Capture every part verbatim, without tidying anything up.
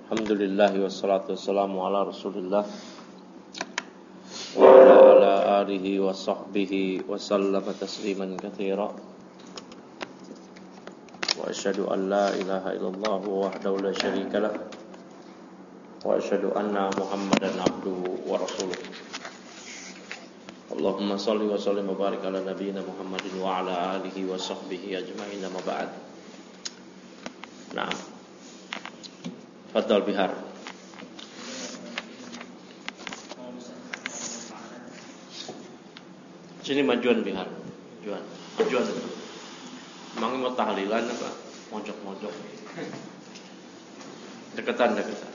Alhamdulillah wassalatu wassalamu ala Rasulillah wa ala ala alihi wa sahbihi wa sallama tasliman katsira. Wa asyhadu an la ilaha illallah wahdahu la syarika lah wa asyhadu anna Muhammadan abduhu wa rasuluh. Allahumma shalli wa sallim wa barik ala nabiyyina Muhammadin wa ala alihi wa sahbihi ajma'in, amma ba'd. Nah, Fadhal Bihar. Sini majuan Bihar. Majuan. Majuan itu. Emang mau tahlilan apa? Mojok-mojok. Deketan, deketan.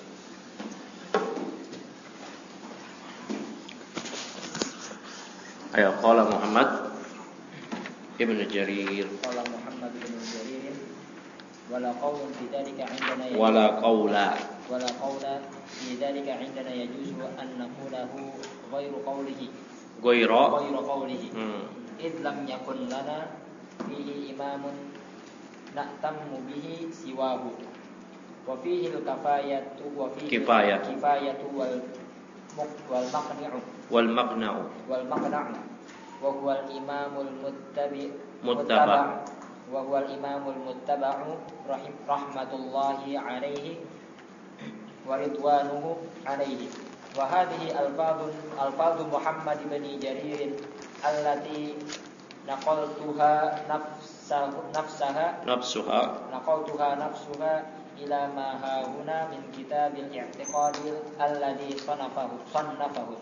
Ayo, qala Muhammad Ibn Jarir. Qala Muhammad ibn Jarir wala qawlun fi dhalika 'indana yajuzu Wala qawla wala qawla fi dhalika 'indana yajuzu an naqulahu ghairu qawlihi Ghairu ghairu qawlihi hmm. id lam yakun lana fihi imamun na'tammu bihi siwahu wa fihi al-kifayatu wa fihi Kifayah. kifayatu wal wal maqni'u Wal maqna'u wal maqna'u wa huwa al-imamul muttabi Muttaba' wa huwa al-imamul muttaba'u rahim rahmatullahi alaihi wa ridwanuhu alaihi. Wa hadhihi alfadhu alfadhu Muhammad bin Jarir allati naqaltuha nafsahu nafsaha nafsuha naqaltuha nafsuha ila ma hahuna min kitabil i'tiqadil alladhi sanafahu sannafahu.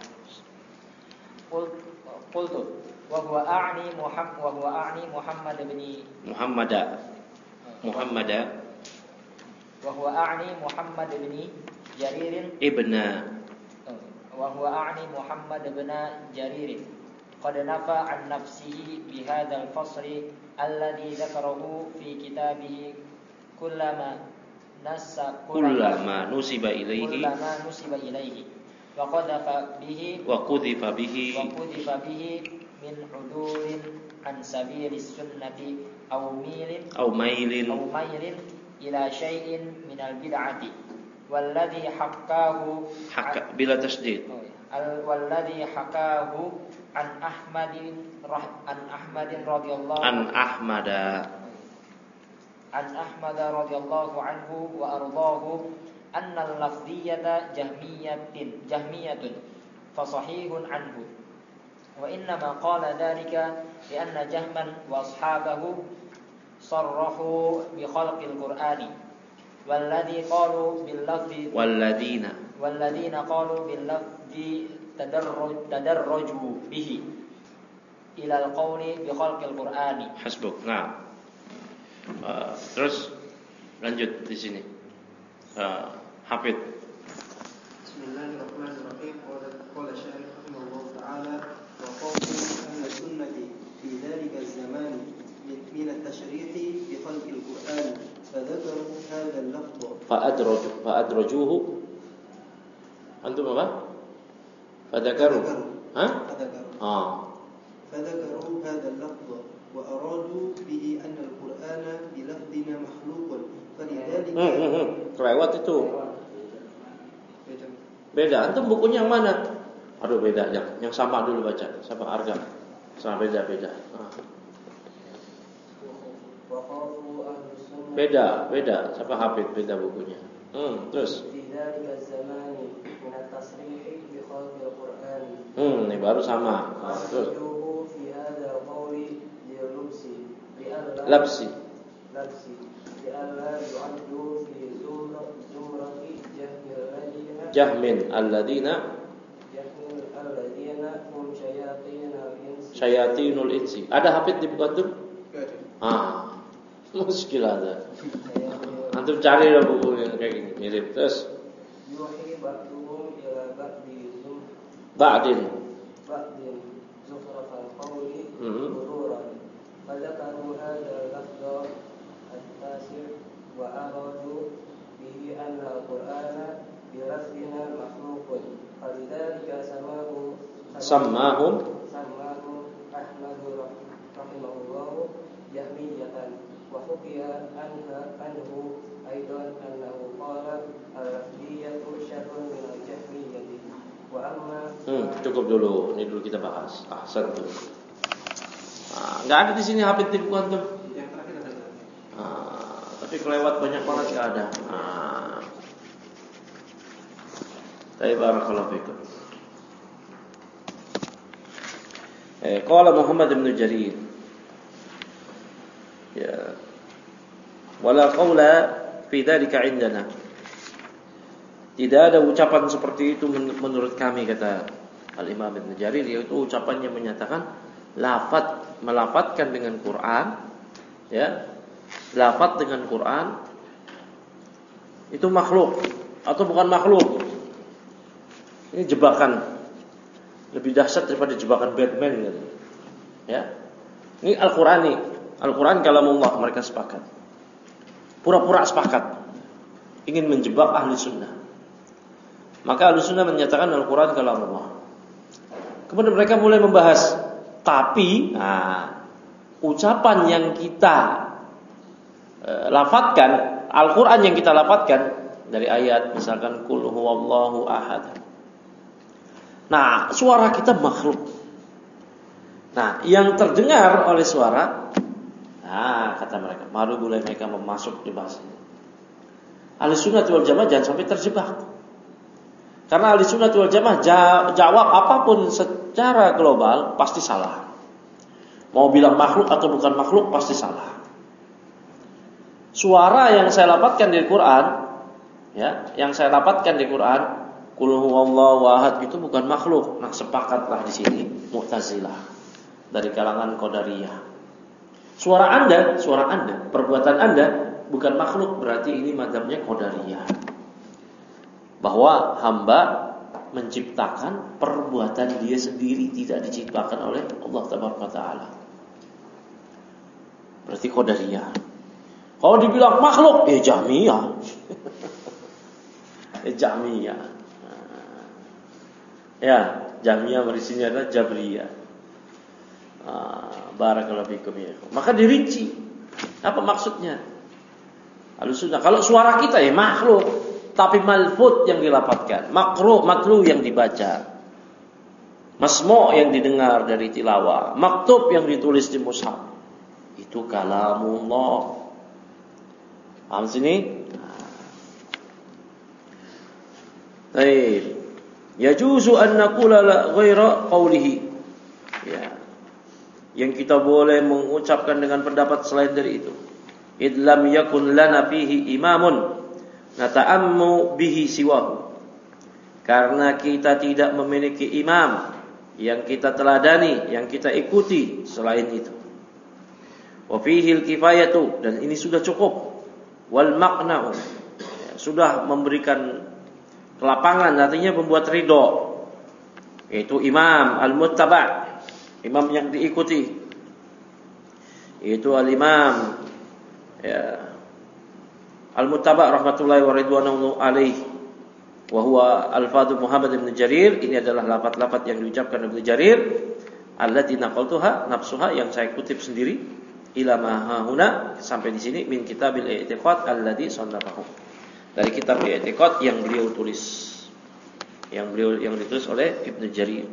Qultu wa huwa a'ni Muhammad wa huwa a'ni Muhammad bin Muhammada Muhammada wa huwa a'ni Muhammad bin Jarir Ibna wa huwa a'ni Muhammad bin Jarir qad nafa an nafsihi bi hadzal fasl alladhi dzakarahu fi kitabihi kullama nassa kullama nusiba ilaihi kullama nusiba ilaihi wa qadhafa bihi wa qudhifa bihi wa qudhifa bihi min udurin an sabilis sunnati aw milin aw mailin aw mailin ila syai'in minal bid'ati walladhi haqqahu haka bila tasdid al walladhi haqahu an Ahmadin an Ahmadin radhiyallahu an Ahmada an Ahmad radhiyallahu anhu wa ardahu anna al-lafdhiyyata jahmiyatin jahmiyatun fa sahihun anhu wa inna ma qala dhalika li anna jahman wa ashabahu sarrahu bi khalqil qur'ani walladhi qalu bil lafzi walladina walladhina qalu bil lafzi tadarruj tadarruju bihi ila al-qawli bi khalqil qur'ani. Hasbuk. Nah, uh, terus lanjut di sini. Uh, Hafid. Bismillahirrahmanirrahim. Qala syarih rahimahullah ta'ala wa qawlu ahli sunnati fi dhalika az-zaman min at-tashrih bi khalqi al-Qur'an fa dhakaru hadha al-lafz Fa adraju fa adrajuhu Antum apa? Fa dzakaru. Ha? فذكروا Ah. فذكروا هذا اللفظ وأرادوا به أن القرآن بلفظنا مخلوق فلذلك Hmm, hmm, hmm. Kelewat itu. Beda. Antum bukunya yang mana? Aduh, beda. Yang yang sama dulu baca. Sama Arga. Sama beda-beda. Ah. Beda, beda. Siapa Hafid beda bukunya. Hmm, terus. Hmm, ini baru sama. Ah, terus. Labsi. Jahmin alladina syayatinul insi. Ada Hafid di buku antum? Ah, muskil ada. Antum cari lah buku yang kayak gini, mirip. Terus Ba'din Ba'din zukhrafal qawli Hmm. huduran fadzakaru hadha lafdha at-tasir wa aradu bihi anna al-Qur'ana bi lafdina makhluqun falidzalika samahu Sammahum samahu Ahmad rahimahullah jahmiyatan wa hukiya anha anhu aidan annahu qala al-lafdi Hmm, cukup dulu. Ini dulu kita bahas. Ahsan dulu. Nah, nggak ada di sini hafid di buku antum. Yang terakhir ada. Nah, tapi kelewat banyak banget nggak ada. Nah. Baik, barakallahu fikum. Eh, qala Muhammad bin Jarir. Ya. Wala qawla fi dzalika indana. Tidak ada ucapan seperti itu menurut kami, kata Al-Imam Ibnu Jarir, yaitu ucapan yang menyatakan lafaz melafadzkan dengan Quran, ya. Lafaz dengan Quran itu makhluk atau bukan makhluk. Ini jebakan lebih dahsyat daripada jebakan Batman gitu. Ya. Ini Al-Qur'ani. Al-Qur'an kalamullah, mereka sepakat. Pura-pura sepakat ingin menjebak ahli sunnah. Maka ahli sunnah menyatakan Al-Quran kalamullah. Kemudian mereka mulai membahas, tapi nah, ucapan yang kita e, lafadzkan, Al-Quran yang kita lafadzkan dari ayat misalkan qul huwallahu ahad. Nah, suara kita makhluk. Nah, yang terdengar oleh suara, nah kata mereka, baru mulai mereka memasuk di bahasa ini. Ahli sunnah wal jamaah jangan sampai terjebak. Karena ahli sunnah wal jamaah jawab apapun secara global pasti salah. Mau bilang makhluk atau bukan makhluk pasti salah. Suara yang saya lafadzkan di Quran, ya, yang saya lafadzkan di Quran, qul huwallahu ahad, itu bukan makhluk. Nah, sepakatlah di sini Mu'tazilah dari kalangan Qadariyah. Suara Anda, suara Anda, perbuatan Anda bukan makhluk, berarti ini mazhabnya Qadariyah. Bahwa hamba menciptakan perbuatan dia sendiri, tidak diciptakan oleh Allah Tabaraka Ta'ala. Berarti Qadariyah. Kalau dibilang makhluk, ya Jahmiyah. Ya Jahmiyah. Ya, Jahmiyah berisinya adalah Jabriyah. Barakallahu fikum ya. Maka dirinci. Apa maksudnya? Al-Sunnah. Kalau suara kita ya makhluk, tapi malfud yang dilapatkan, makruh, matlu yang dibaca, masmu' yang didengar dari tilawah, maktub yang ditulis di mushaf, itu kalamullah. Paham sini? Baik. Yajuzu an naqula la ghaira qawlihi. Ya. Yang kita boleh mengucapkan dengan pendapat selain dari itu. Id lam yakun lana fihi imamun nata'ammu bihi siwahu. Karena kita tidak memiliki imam yang kita teladani, yang kita ikuti selain itu. Wa fihi al-kifayatu, dan ini sudah cukup. Wal maqna'u, ya, sudah memberikan kelapangan, artinya membuat ridho. Yaitu imam al-muttaba', imam yang diikuti. Yaitu al-imam, ya, Al-Muttaba' rahmatullahi wa ridwanahu alaih, wa huwa al-fadhu Muhammad bin Jarir. Ini adalah lafaz-lafaz yang diucapkan Ibnu Jarir, allati naqaltuha nafsuha, yang saya kutip sendiri, ila ma huna, sampai di sini, min kitabil i'tiqad alladhi sannafahu, dari kitab i'tiqad yang beliau tulis, yang beliau yang ditulis oleh Ibnu Jarir.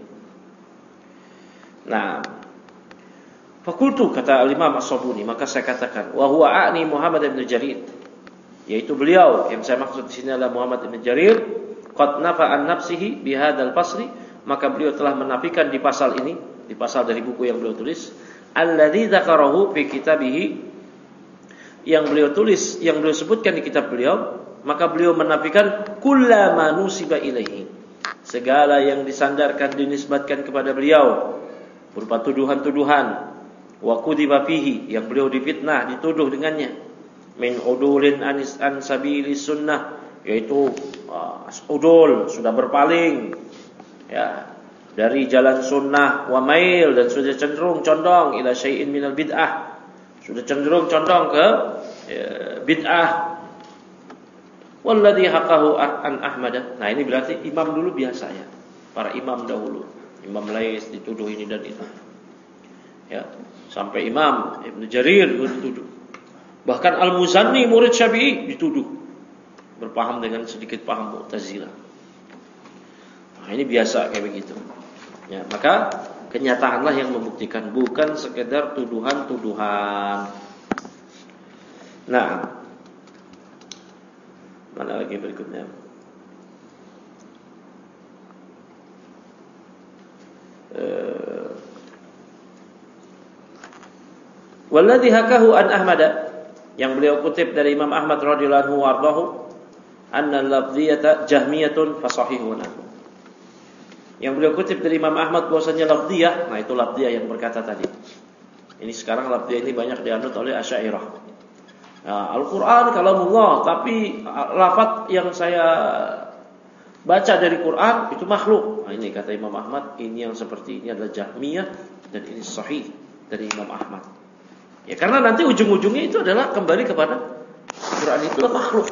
Nah, fakultu, kata al-Imam As-Sabuni, maka saya katakan, wa huwa a'ni Muhammad bin Jarir, yaitu beliau yang saya maksud di sini adalah Muhammad bin Jarir, qad nafa'an nafsihi bihadzal fasli, maka beliau telah menafikan di pasal ini, di pasal dari buku yang beliau tulis, alladzi dzakarahu fi kitabihi, yang beliau tulis, yang beliau sebutkan di kitab beliau, maka beliau menafikan kullama nusiba ilaihi, segala yang disandarkan, dinisbatkan kepada beliau berupa tuduhan-tuduhan, wa kudiba fihi, yang beliau difitnah, dituduh dengannya, min udulin anis an sabili sunnah, yaitu uh, udul, sudah berpaling, ya, dari jalan sunnah, wa mail, dan sudah cenderung condong ila syai'in minal bid'ah, sudah cenderung condong ke ya, bid'ah. Walladhi haqahu an Ahmad. Nah, ini berarti imam dulu biasa, ya, para imam dahulu, Imam Lais dituduh ini dan itu, ya, sampai Imam Ibnu Jarir dituduh. Bahkan Al-Muzanni murid Syafi'i dituduh berpaham dengan sedikit paham Mu'tazilah. Nah, ini biasa kayak begitu. Ya, maka kenyataanlah yang membuktikan, bukan sekedar tuduhan-tuduhan. Nah, mana lagi berikutnya? Uh, Walladhi hakahu an Ahmad, yang beliau kutip dari Imam Ahmad radhiyallahu anhu wardahu, anna al-lafdhiyata jahmiyatun fasahihun. Yang beliau kutip dari Imam Ahmad bahwasanya lafdhiyah, nah itu lafdhiyah yang berkata tadi. Ini sekarang lafdhiyah ini banyak dianut oleh Asy'ariyah. Nah, Al-Qur'an kalamullah, tapi lafaz yang saya baca dari Quran itu makhluk. Nah, ini kata Imam Ahmad, ini yang seperti ini adalah Jahmiyah dan ini sahih dari Imam Ahmad. Ya karena nanti ujung-ujungnya itu adalah kembali kepada Quran itu adalah makhluk.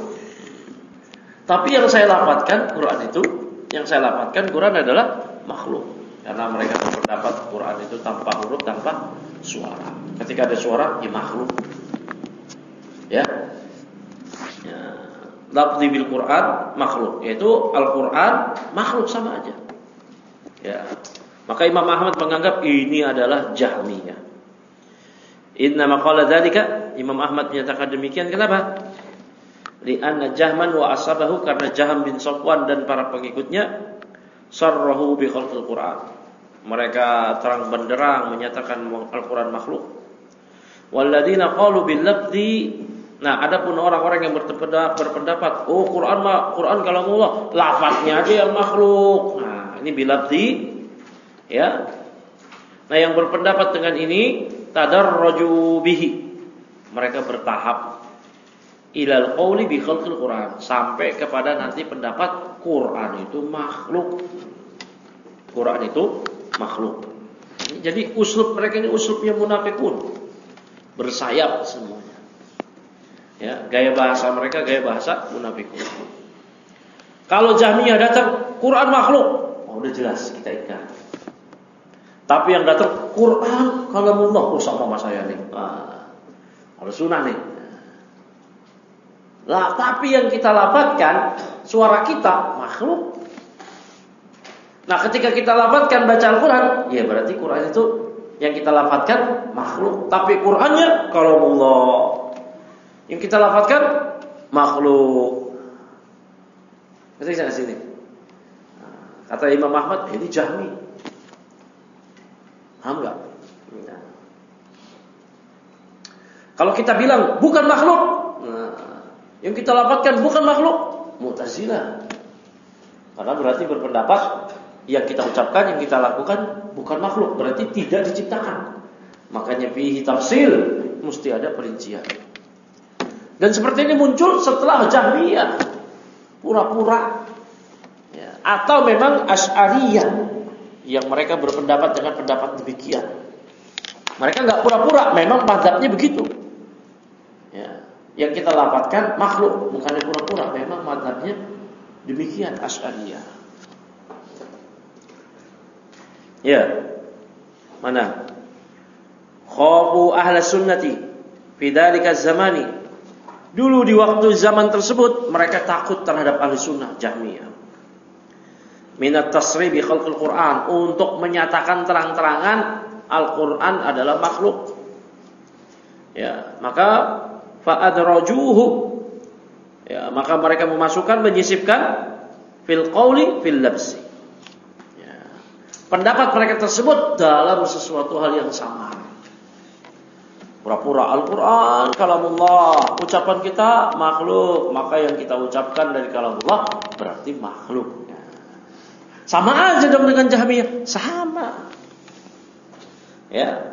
Tapi yang saya lafadzkan Quran itu, yang saya lafadzkan Quran adalah makhluk. Karena mereka berpendapat Quran itu tanpa huruf, tanpa suara. Ketika ada suara, ya makhluk. Ya. Ya. Lafzi bil Quran makhluk, yaitu Al-Quran makhluk sama aja. Ya. Maka Imam Ahmad menganggap ini adalah Jahmiyah. Inna maqala dzalika, Imam Ahmad menyatakan demikian, kenapa? Li'anna Jahman wa ashabahu, karena Jahm bin Safwan dan para pengikutnya sarrahu bi khalqil Quran. Mereka terang benderang menyatakan Al-Quran makhluk. Walladzina qalu bil lafzi, nah adapun orang-orang yang berpendapat, oh Quran mah Quran kalamullah, lafaznya aja yang makhluk. Nah, ini bil lafzi, ya. Nah, yang berpendapat dengan ini tadarraju bihi, mereka bertahap ilal qauli bi khalqil Quran, sampai kepada nanti pendapat Quran itu makhluk. Quran itu makhluk. Jadi uslub mereka ini uslubnya munafikun, bersayap semuanya. Ya, gaya bahasa mereka gaya bahasa munafikun. Kalau Jahmiyah datang Quran makhluk, oh, udah jelas kita ikat. Tapi yang datang Quran kalamullah, oh sama sama saya nih. Nah, harus sunnah nih. Lah, tapi yang kita lafadzkan suara kita makhluk. Nah, ketika kita lafadzkan baca Al-Quran, ya berarti Quran itu yang kita lafadzkan makhluk. Tapi Qurannya kalamullah, yang kita lafadzkan makhluk. Ketika sini, kata Imam Ahmad, ini Jahmi. Paham enggak? Ya. Kalau kita bilang bukan makhluk, nah, yang kita lafadzkan bukan makhluk, Mu'tazilah. Karena berarti berpendapat yang kita ucapkan, yang kita lakukan bukan makhluk, berarti tidak diciptakan. Makanya fihi tafsil, mesti ada perincian. Dan seperti ini muncul setelah Jahmiyah, pura-pura, ya. Atau memang Asy'ariyah, yang mereka berpendapat dengan pendapat demikian. Mereka enggak pura-pura, memang mazhabnya begitu. Ya, yang kita lafadzkan makhluk, bukan pura-pura, memang mazhabnya demikian, Asy'ariyah. Ya. Mana? Khafu ahla sunnati fi dzalika zamani. Dulu di waktu zaman tersebut mereka takut terhadap ahli sunnah Jahmiyah. Minat tasrih bi khalqil Quran, untuk menyatakan terang-terangan Al-Quran adalah makhluk. Ya, maka fa'adrajuhu, ya, maka mereka memasukkan, menyisipkan fil qauli fil labsi. Ya, pendapat mereka tersebut dalam sesuatu hal yang sama. Pura-pura Al-Quran kalamullah, ucapan kita makhluk, maka yang kita ucapkan dari kalamullah berarti makhluk. Sama aja dong dengan Jahmiyah, sama. Ya.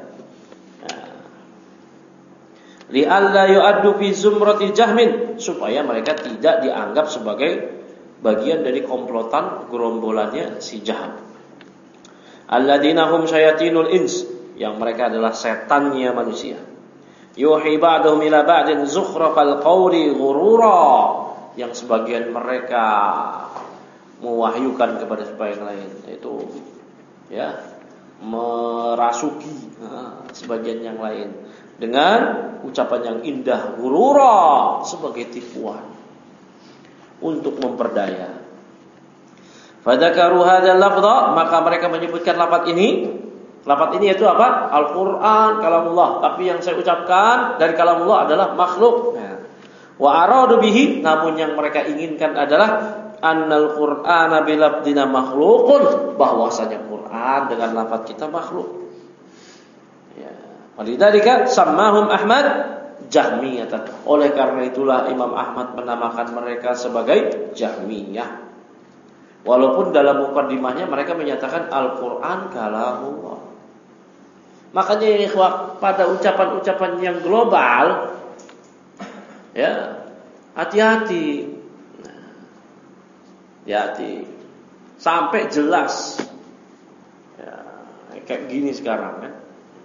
Li'alla yu'addu fi zumrati Jahmin, supaya mereka tidak dianggap sebagai bagian dari komplotan gerombolannya si Jahm. Alladzina hum syayatinul ins, yang mereka adalah setannya manusia. Yuhi ba'dhum ila ba'din zukhrafal qawli ghurura, yang sebagian mereka mewahyukan kepada sebagian lain, yaitu ya merasuki nah, sebagian yang lain dengan ucapan yang indah, ghurura, sebagai tipuan untuk memperdaya. Fadzakaru hadzal lafdha, maka mereka menyebutkan lafaz ini. Lafaz ini yaitu apa? Al-Qur'an kalamullah, tapi yang saya ucapkan dari kalamullah adalah makhluk. Nah. Wa aradu bihi, namun yang mereka inginkan adalah annal Qur'ana bilafdina makhluqun, bahwasanya Quran dengan lafaz kita makhluk. Ya. Walidzalika sammahum Ahmad Jahmiyatan. Oleh karena itulah Imam Ahmad menamakan mereka sebagai Jahmiyah. Walaupun dalam mukadimahnya mereka menyatakan Al-Qur'an kalamullah. Makanya ikhwah, pada ucapan-ucapan yang global, ya, hati-hati. Nah, hati-hati. Sampai jelas. Ya, kayak gini sekarang kan.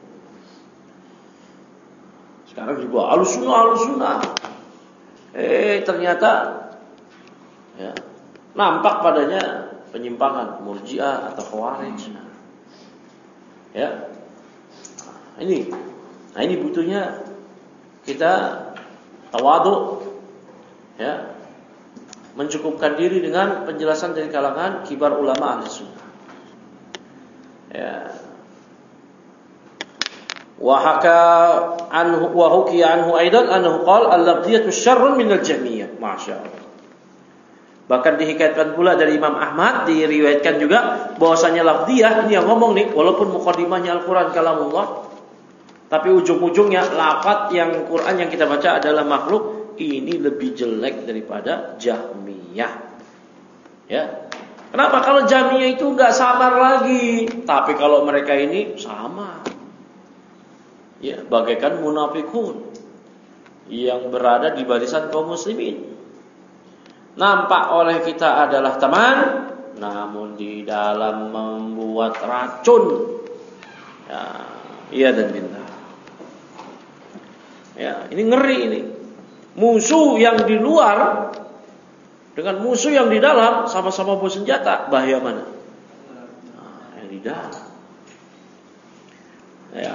Sekarang juga alusunah alusunah. Eh ternyata ya, nampak padanya penyimpangan Murji'ah atau Khawarij. Ya. Nah, ini. Nah, ini butuhnya kita tawadhu, ya. Mencukupkan diri dengan penjelasan dari kalangan kibar ulama ahli sunnah. Ya. Wa haka anhu wa hukiya anhu aidan annahu qala al-lafdhiyatu syarrun min al-jahmiyah. Masyaallah. Bahkan dihikayatkan pula dari Imam Ahmad, diriwayatkan juga bahwasanya lafdhiyah ini yang ngomong nih, walaupun mukadimahnya Al-Qur'an kalamullah, tapi ujung-ujungnya lafaz yang Quran yang kita baca adalah makhluk, ini lebih jelek daripada Jahmiyah. Ya. Kenapa? Kalau Jahmiyah itu enggak samar lagi, tapi kalau mereka ini sama. Ya, bagaikan munafikun yang berada di barisan kaum muslimin. Nampak oleh kita adalah teman, namun di dalam membuat racun. Ya, iya dan billah. Ya, ini ngeri ini. Musuh yang di luar dengan musuh yang di dalam sama-sama bawa senjata, bahaya mana? Nah, yang di dalam. Ya.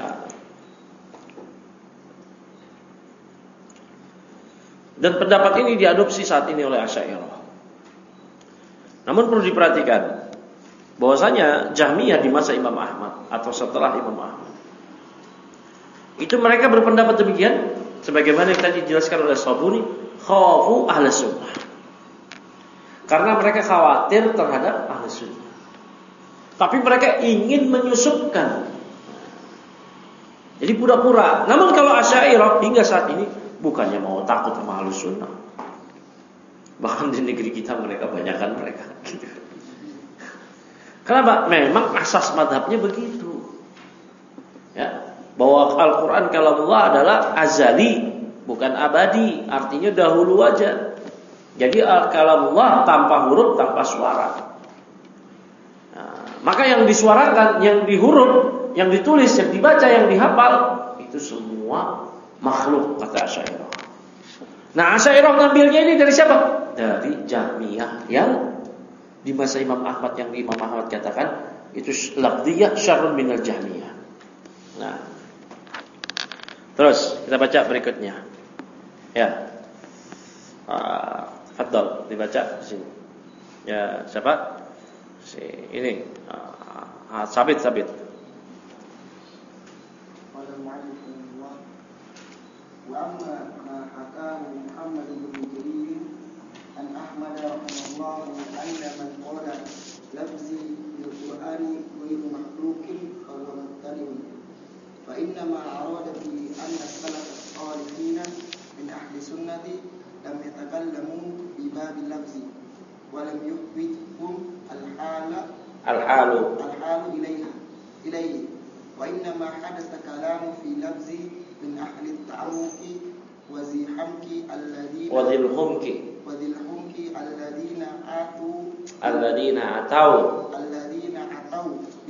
Dan pendapat ini diadopsi saat ini oleh Asy'ariyah. Namun perlu diperhatikan bahwasanya Jahmiyah di masa Imam Ahmad atau setelah Imam Ahmad itu mereka berpendapat demikian, sebagaimana yang tadi dijelaskan oleh Sabuni, khafu ahli sunnah. Karena mereka khawatir terhadap ahli sunnah. Tapi mereka ingin menyusupkan. Jadi pura-pura. Namun kalau Asy'ariyah hingga saat ini bukannya mau takut sama ahli sunnah. Bahkan di negeri kita mereka banyakkan mereka gitu. Kenapa? Memang asas madhabnya begitu. Ya. Bahwa Al-Quran kalamullah adalah azali, bukan abadi. Artinya dahulu aja. Jadi kalamullah tanpa huruf, tanpa suara. Nah, maka yang disuarakan, yang dihuruf, yang ditulis, yang dibaca, yang dihafal, itu semua makhluk, kata Asy'ariyah. Nah, Asy'ariyah ngambilnya ini dari siapa? Dari Jahmiyah yang di masa Imam Ahmad, yang Imam Ahmad katakan itu lafdhiyah syarrun minal Jahmiyah. Nah, terus kita baca berikutnya. Ya. Ah, Fadhal dibaca di sini. Ya, siapa? Si ini. Ah, sabit sabit. Wa amma ma hakahu Muhammad bin Jarir an Ahmad rahimahullah anna man qala lafzi bil Qur'ani ghairu makhluqin fa huwa mubtadi'un. فإنما أراد به أن السلف الصالحين من أهل السنة لم يتكلموا بباب اللفظ ولم يثبتهم الحال الحال الحال إليها إليه وإنما حدث كلام في لفظ من أهل التعمق وذي حمك الذين وذي الحمك وذي الحمك الذين آتوا الذين أتوا الذين أتوا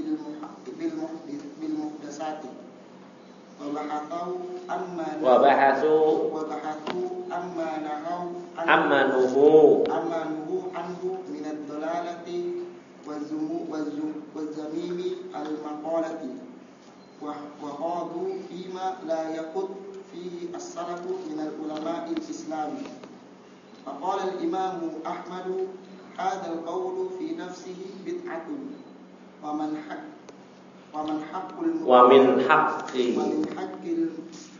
بالمحدثات وبحثوا أما وبحثوا وبحثوا أما نهوا أما نهوا أما نهوا عنه من الضلالة والزميم المقالة وخاضوا فيما لا يخض فيه السلف من العلماء الإسلام. فقال الإمام أحمد hadzal qawlu fi nafsihi bid'atun wa man haq wa man haqqul wa min haqqi wa min haqqil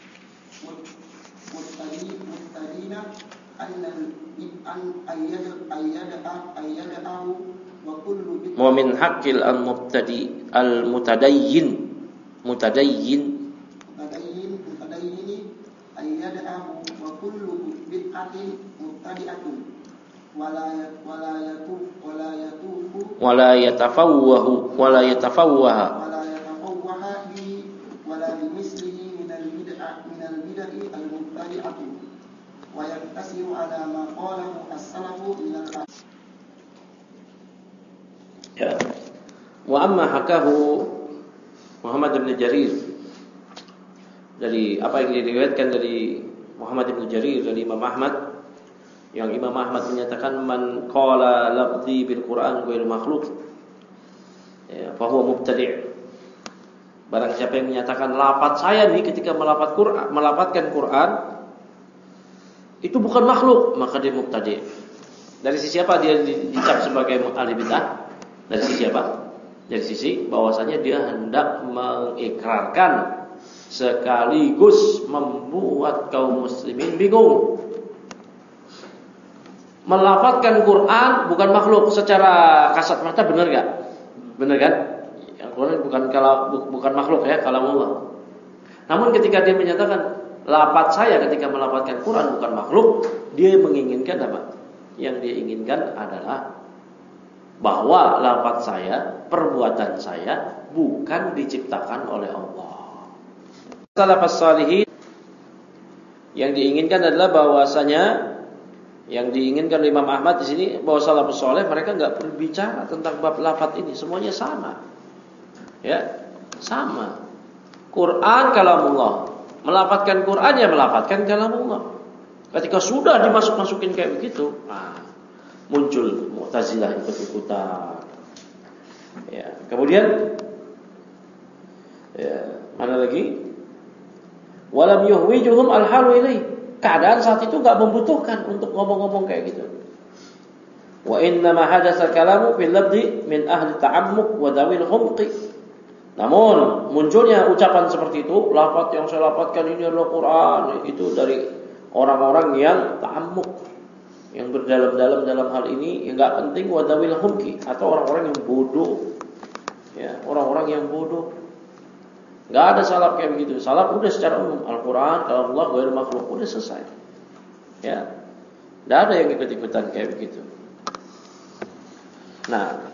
muttadi muttadina anna an ayyada ayyada ayyadahu wa kullu bid'atin wa min haqqil al mubtadi al mutadayyin mutadayyin mutadayyin mutadayyini ayyadahu wa kullu bid'atin mubtadi'atun wala wala yatuf wala yatufu wala yatafawwahu wala yatafawwaha wala yatafawwaha bi wala bimislihi min al-bid'ah min al-bid'i al-mubtadi'ati wa yaktasiru ala ma qalahu as-salafu min al ya. Wa amma hakahu Muhammad bin Jarir, dari apa yang diriwayatkan dari Muhammad bin Jarir dari Imam Ahmad, yang Imam Ahmad menyatakan man qala lafzi bil Quran ghairu makhluq ya fa huwa mubtadi'. Barang siapa yang menyatakan lafaz saya nih ketika melafaz Quran, melafazkan Quran itu bukan makhluk, maka dia mubtadi'. Dari sisi apa dia dicap sebagai ahli bid'ah? Dari sisi apa? Dari sisi bahwasanya dia hendak mengikrarkan sekaligus membuat kaum muslimin bingung. Melafazkan Quran bukan makhluk secara kasat mata, benar enggak? Benar kan? Yang Quran bukan kalau bukan makhluk ya, kalamullah. Namun ketika dia menyatakan lafaz saya ketika melafazkan Quran bukan makhluk, dia menginginkan apa? Yang dia inginkan adalah bahwa lafaz saya, perbuatan saya bukan diciptakan oleh Allah. Salafus shalihin yang diinginkan adalah bahwasanya yang diinginkan oleh Imam Ahmad di sini bahwa salafus saleh mereka enggak berbicara tentang bab lafaz ini, semuanya sama. Ya, sama. Quran kalamullah. Melafazkan Quran ya melafazkan kalamullah. Ketika sudah dimasuk-masukin kayak begitu, nah, muncul Mu'tazilah ikut-ikutan. Ya, kemudian ya, mana lagi? Walam yuhwijuhum al-halu ilaih. Keadaan saat itu enggak membutuhkan untuk ngomong-ngomong kayak gitu. Wa inna ma hadatsa kalamu fil labdi min ahli ta'ammuq wa dawil humqi. Namun munculnya ucapan seperti itu, lafaz yang saya lafazkan ini adalah Quran, itu dari orang-orang yang ta'ammuq, yang berdalam-dalam dalam hal ini, yang enggak penting wa dawil humqi, atau orang-orang yang bodoh. Ya, orang-orang yang bodoh. Enggak ada salaf kayak begitu. Salaf udah secara umum Al-Qur'an kalau Allah ghairu makhluk, udah selesai. Ya. Enggak ada yang ikut-ikutan kayak begitu. Nah,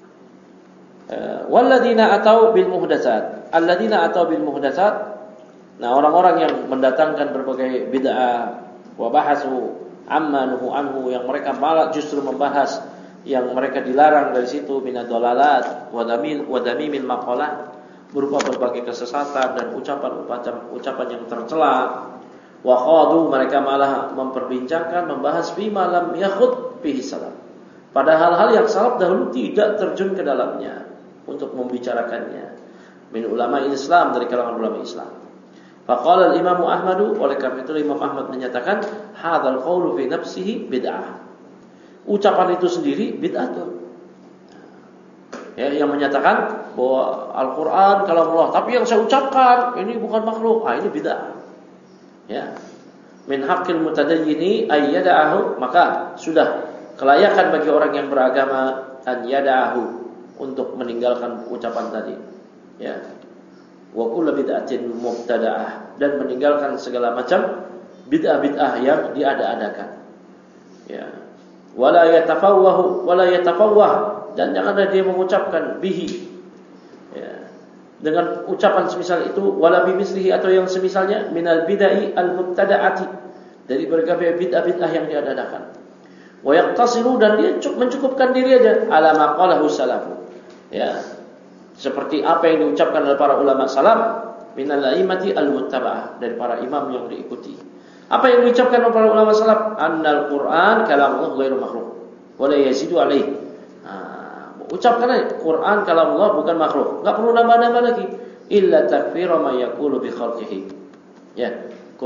walladzina atau bil muhdatsat. Alladzina atau bil muhdatsat. Nah, orang-orang yang mendatangkan berbagai bid'ah wa bahasu amma nuhu anhu, yang mereka malah justru membahas yang mereka dilarang dari situ, minad dalalat wa damil wa damimil maqalat, berupa berbagai kesesatan dan ucapan-ucapan ucapan yang tercela. Wa khadu, mereka malah memperbincangkan, membahas fi malam yakhud fihi salaf, pada hal-hal yang salaf dahulu tidak terjun ke dalamnya untuk membicarakannya. Min ulama Islam, dari kalangan ulama Islam. Faqala al-Imam Ahmad, oleh karena itu Imam Ahmad menyatakan hadzal qaulu fi nafsihi bid'ah. Ucapan itu sendiri bid'ah tuh. Ya, yang menyatakan bahwa Al-Qur'an kalamullah, tapi yang saya ucapkan ini bukan makhluk. Ah, ini bid'ah. Ya. Min haqqil mutadayyini ayyadahu, maka sudah kelayakan bagi orang yang beragama an yadahu untuk meninggalkan ucapan tadi. Ya. Wa kullu bid'atin mubtada'ah, dan meninggalkan segala macam bid'ah-bid'ah yang diada-adakan. Ya. Wala yatafawwahu wala yatafawwah, dan jangan ada dia mengucapkan bihi, ya, dengan ucapan semisal itu, wala bimislihi, atau yang semisalnya, minal bidai al-mubtada'ati, dari berbagai bid'ah-bid'ah yang diadakan. Wa yaqtasiru, dan dia mencukupkan diri aja ala maqalahu salafu, ya, seperti apa yang diucapkan oleh para ulama salaf, minal a'immati al-muttaba'ah, dari para imam yang diikuti. Apa yang diucapkan oleh para ulama salaf? Annal Qur'an kalamullah ghairu makhluq wa la yazidu alaihi. Nah, ucapkan aja Quran kalamullah bukan makhluk, enggak perlu nambah-nambah lagi. Illa takfira ma yaqulu bi khalqihi. Ya,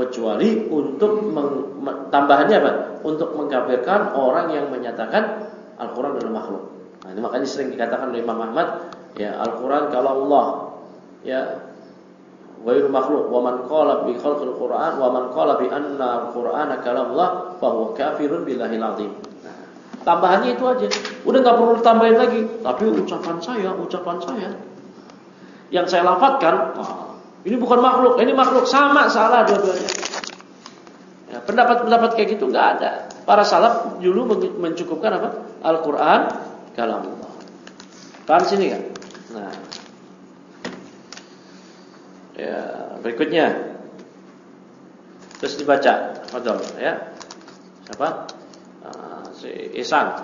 kecuali untuk meng, tambahannya apa? Untuk mengkafirkan orang yang menyatakan Al-Quran adalah makhluk. Nah, ini makanya sering dikatakan oleh Imam Ahmad, ya Al-Quran kalamullah, ya ghairu makhluk. Wa man qala bi khalqil Quran wa man qala bi anna al-Qur'ana kalamullah fa huwa kafirun billahil azim. Nah, tambahannya itu aja. Udah enggak perlu tambahin lagi. Tapi ucapan saya, ucapan saya yang saya lafadzkan, oh, ini bukan makhluk, ini makhluk, sama, salah dua-duanya. Ya, pendapat-pendapat kayak gitu enggak ada. Para salaf dulu mencukupkan apa? Al-Qur'an kalamullah. Paham sini kan? Nah. Ya, berikutnya. Terus dibaca. Fadhol, ya. Siapa? Uh, si Ihsan.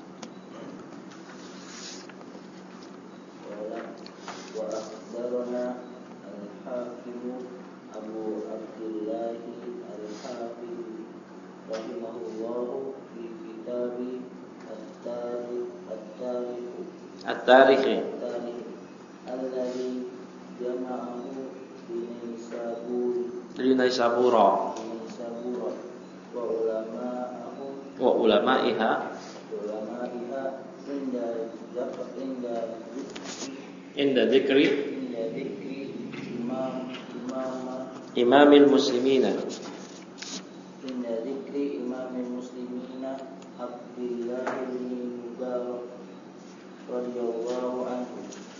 Wa akhbarana al-Hakim Abu Abdullah al-Hafiz rahimahullah fi kitab at-Tarikh at-Tarikh At-Tarikh alladhi jama'ahu Naisabur Naisabura Naisabura wa ulama'ahu wa ulama'iha ulama'iha inda inda inda dzikri inda dzikri imam imama imamil muslimina inda dzikri imamil muslimina Abdullah bin Mubarak radhiyallahu anhu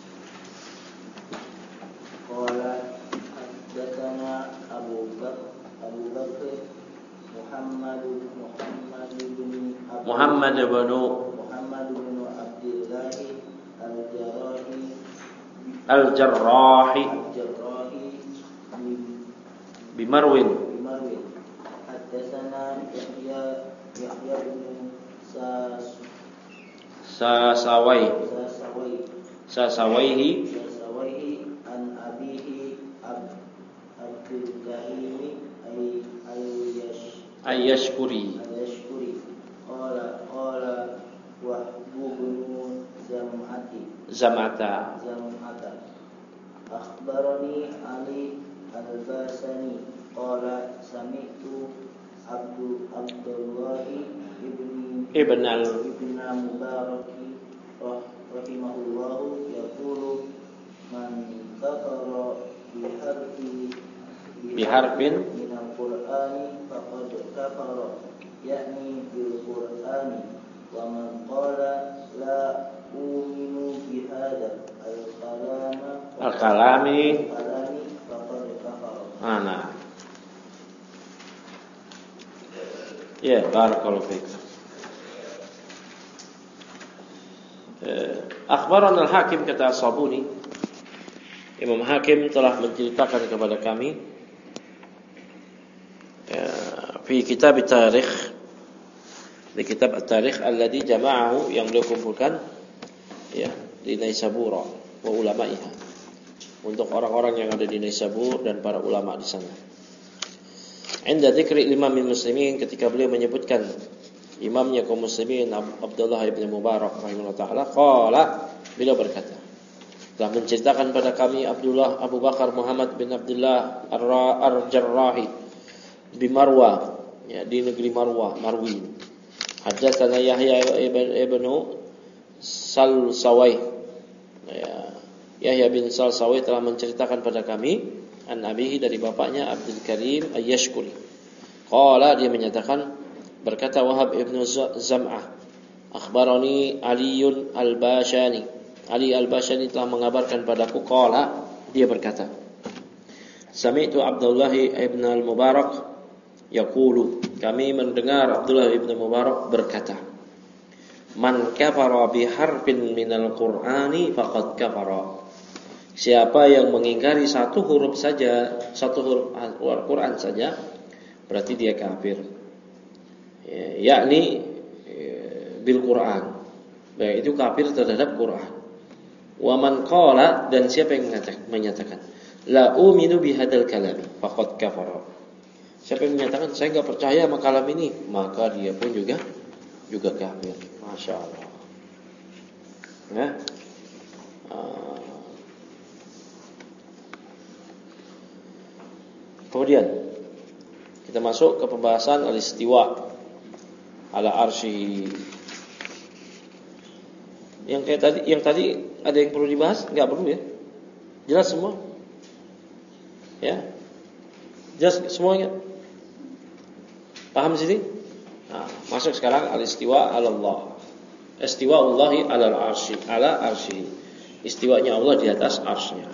qala haddatsana Abu Bakar Abu Bakar Muhammad Muhammad bin Muhammad bin Muhammad bin Abdullah al-Jarahi al-Jarrahi al-Jarrahi bimarwin bimarwin haddatsana Yahya Yahya bin Sas Sasawai Sasawai Sasawaihi Sasawaihi an abihi Ab Abdul Karim ay ayyash ayyashkuri ayashkuri qala qala Wahbu bin Zam'ati zamata Zam'ata akhbarani Ali al-Basani qala sami'tu Abdul Abdullah ibni ibn al ibn Mubaraki rahimahullahu yaqulu man kafara biharfi biharfin min al-Qur'ani faqad kafara yakni bil Qur'ani wa man qala la uminu bihada al-kalama al-kalami al-kalami faqad kafara. ana ya barakallahu fiik. Akhbarana al-Hakim kata As-Sabuni, Imam Hakim telah menceritakan kepada kami ya, fi kitab at-Tarikh, di kitab at-Tarikh alladhi jama'ahu yang beliau kumpulkan ya di Naisabura wa ulama'iha, untuk orang-orang yang ada di Naisabur dan para ulama di sana. Inda dzikri imamil muslimin, ketika beliau menyebutkan imamnya kaum muslimin Abdullah bin Mubarak rahimahullah taala, qala, beliau berkata, telah menceritakan pada kami Abdullah Abu Bakar Muhammad bin Abdullah Ar-Jarrahi di Marwa, ya, di negeri Marwa, Marwin. Haddatsana Yahya ibn Salsawai, ya, Yahya bin Salsawai telah menceritakan pada kami an abihi, dari bapaknya Abdul Karim Ayyashkuri. Qala, dia menyatakan, berkata Wahab ibn Zam'ah, akhbarani Aliun al-Bashani, Ali al-Bashani telah mengabarkan padaku, qala, dia berkata, sami'tu Abdullah ibn al-Mubarak yaqulu, kami mendengar Abdullah ibn Mubarak berkata, man kafara biharfin minal Qur'ani faqad kafara, siapa yang mengingkari satu huruf saja, satu huruf Al-Quran saja, berarti dia kafir. Ya, yakni ya, bil Quran, baik itu kafir terhadap Quran. Wa man qala, dan siapa yang mengatakan, menyatakan la uminu bihadzal kalami faqad kafara, siapa yang menyatakan saya enggak percaya sama kalam ini, maka dia pun juga juga kafir. Masya Allah. Ya. Uh, Kemudian kita masuk ke pembahasan al-istiwa ala arsy. Yang kayak tadi, yang tadi ada yang perlu dibahas? Enggak perlu ya? Jelas semua? Ya. Jelas semuanya? Paham sini? Nah, masuk sekarang al-istiwa 'ala Allah. Istiwa Allahi 'alal arsy, 'ala arsy. Istiwanya Allah di atas arsy-Nya.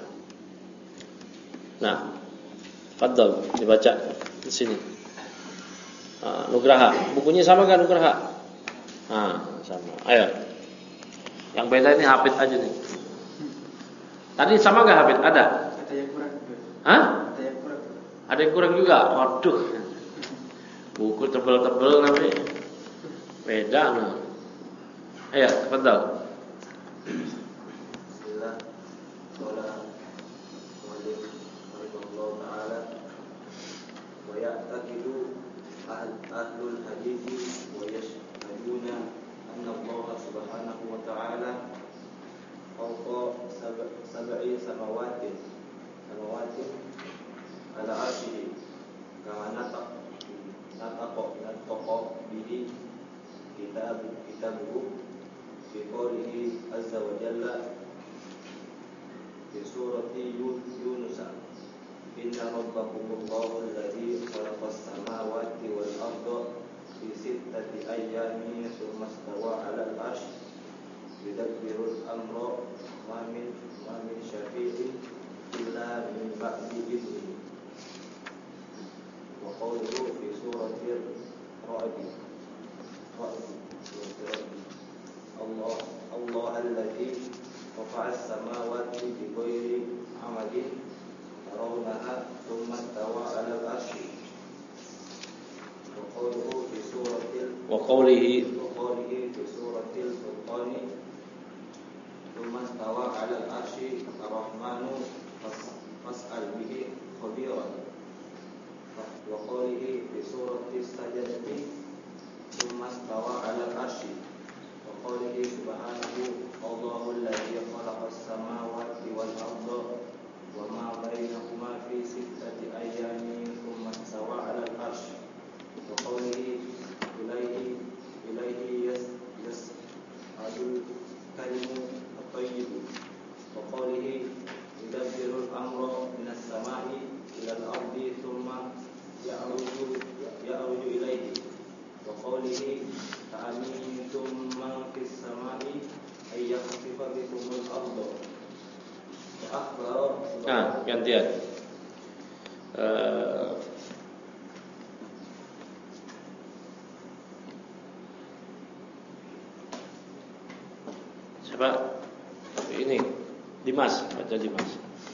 Nah, fadhal dibaca di sini. Nah, Nugraha, bukunya sama kan Nugraha? Nah, sama. Ayo. Yang beda ini Hafid aja nih. Tadi sama enggak Hafid? Ada? Ada yang kurang. Hah? Ada yang kurang. Ada yang kurang juga. Waduh. Buku tebel-tebel tapi beda nah. Ayo, fadhal. Bismillah. Qala Malik rahimahullah ta'ala wa ya'taqidu ahlul hadithi wa yashhaduna anna Allah subhanahu wa ta'ala fawqa sab'i samawatin samawatin ala arsyihi kama nataq nataq nataq bihi kitab kitabuhu fi qawlihi azza wa jalla fi surati Yunus inna rabbakumullahu alladzi khalaqas samawati wal arda fi sittati ayyamin tsumma istawa 'alal 'arsy yudabbirul amra ma min ma min syafi'in illa min ba'di idnihi wa qawluhu fi surati Ra'd Allah Allah alladzi rafa'a as-samawati bi ghairi 'amadin tarawnaha thumma istawa 'alal 'arsy wa qawluhu fi suratil Wa qawlihi wa qawlihi fi suratil Furqan thumma istawa 'alal 'arsy ar-rahmanu fas'al bihi khabiran wa qawlihi fi suratis Sajdah thumma istawa 'alal 'arsy وقوله سبحانه الله الذي خلق السماوات والأرض وما بينهما في ستة أيام ثم استوى على العرش وقوله إليه إليه يصعد الكلم الطيب وقوله يدبر الأمر من السماء إلى الأرض ثم يعرج يعرج إليه وقوله أأمنتم من في السماء أن يخسف بكم الأرض وأخبر Nah, gantian. Uh, siapa? Ini Dimas, baca Dimas.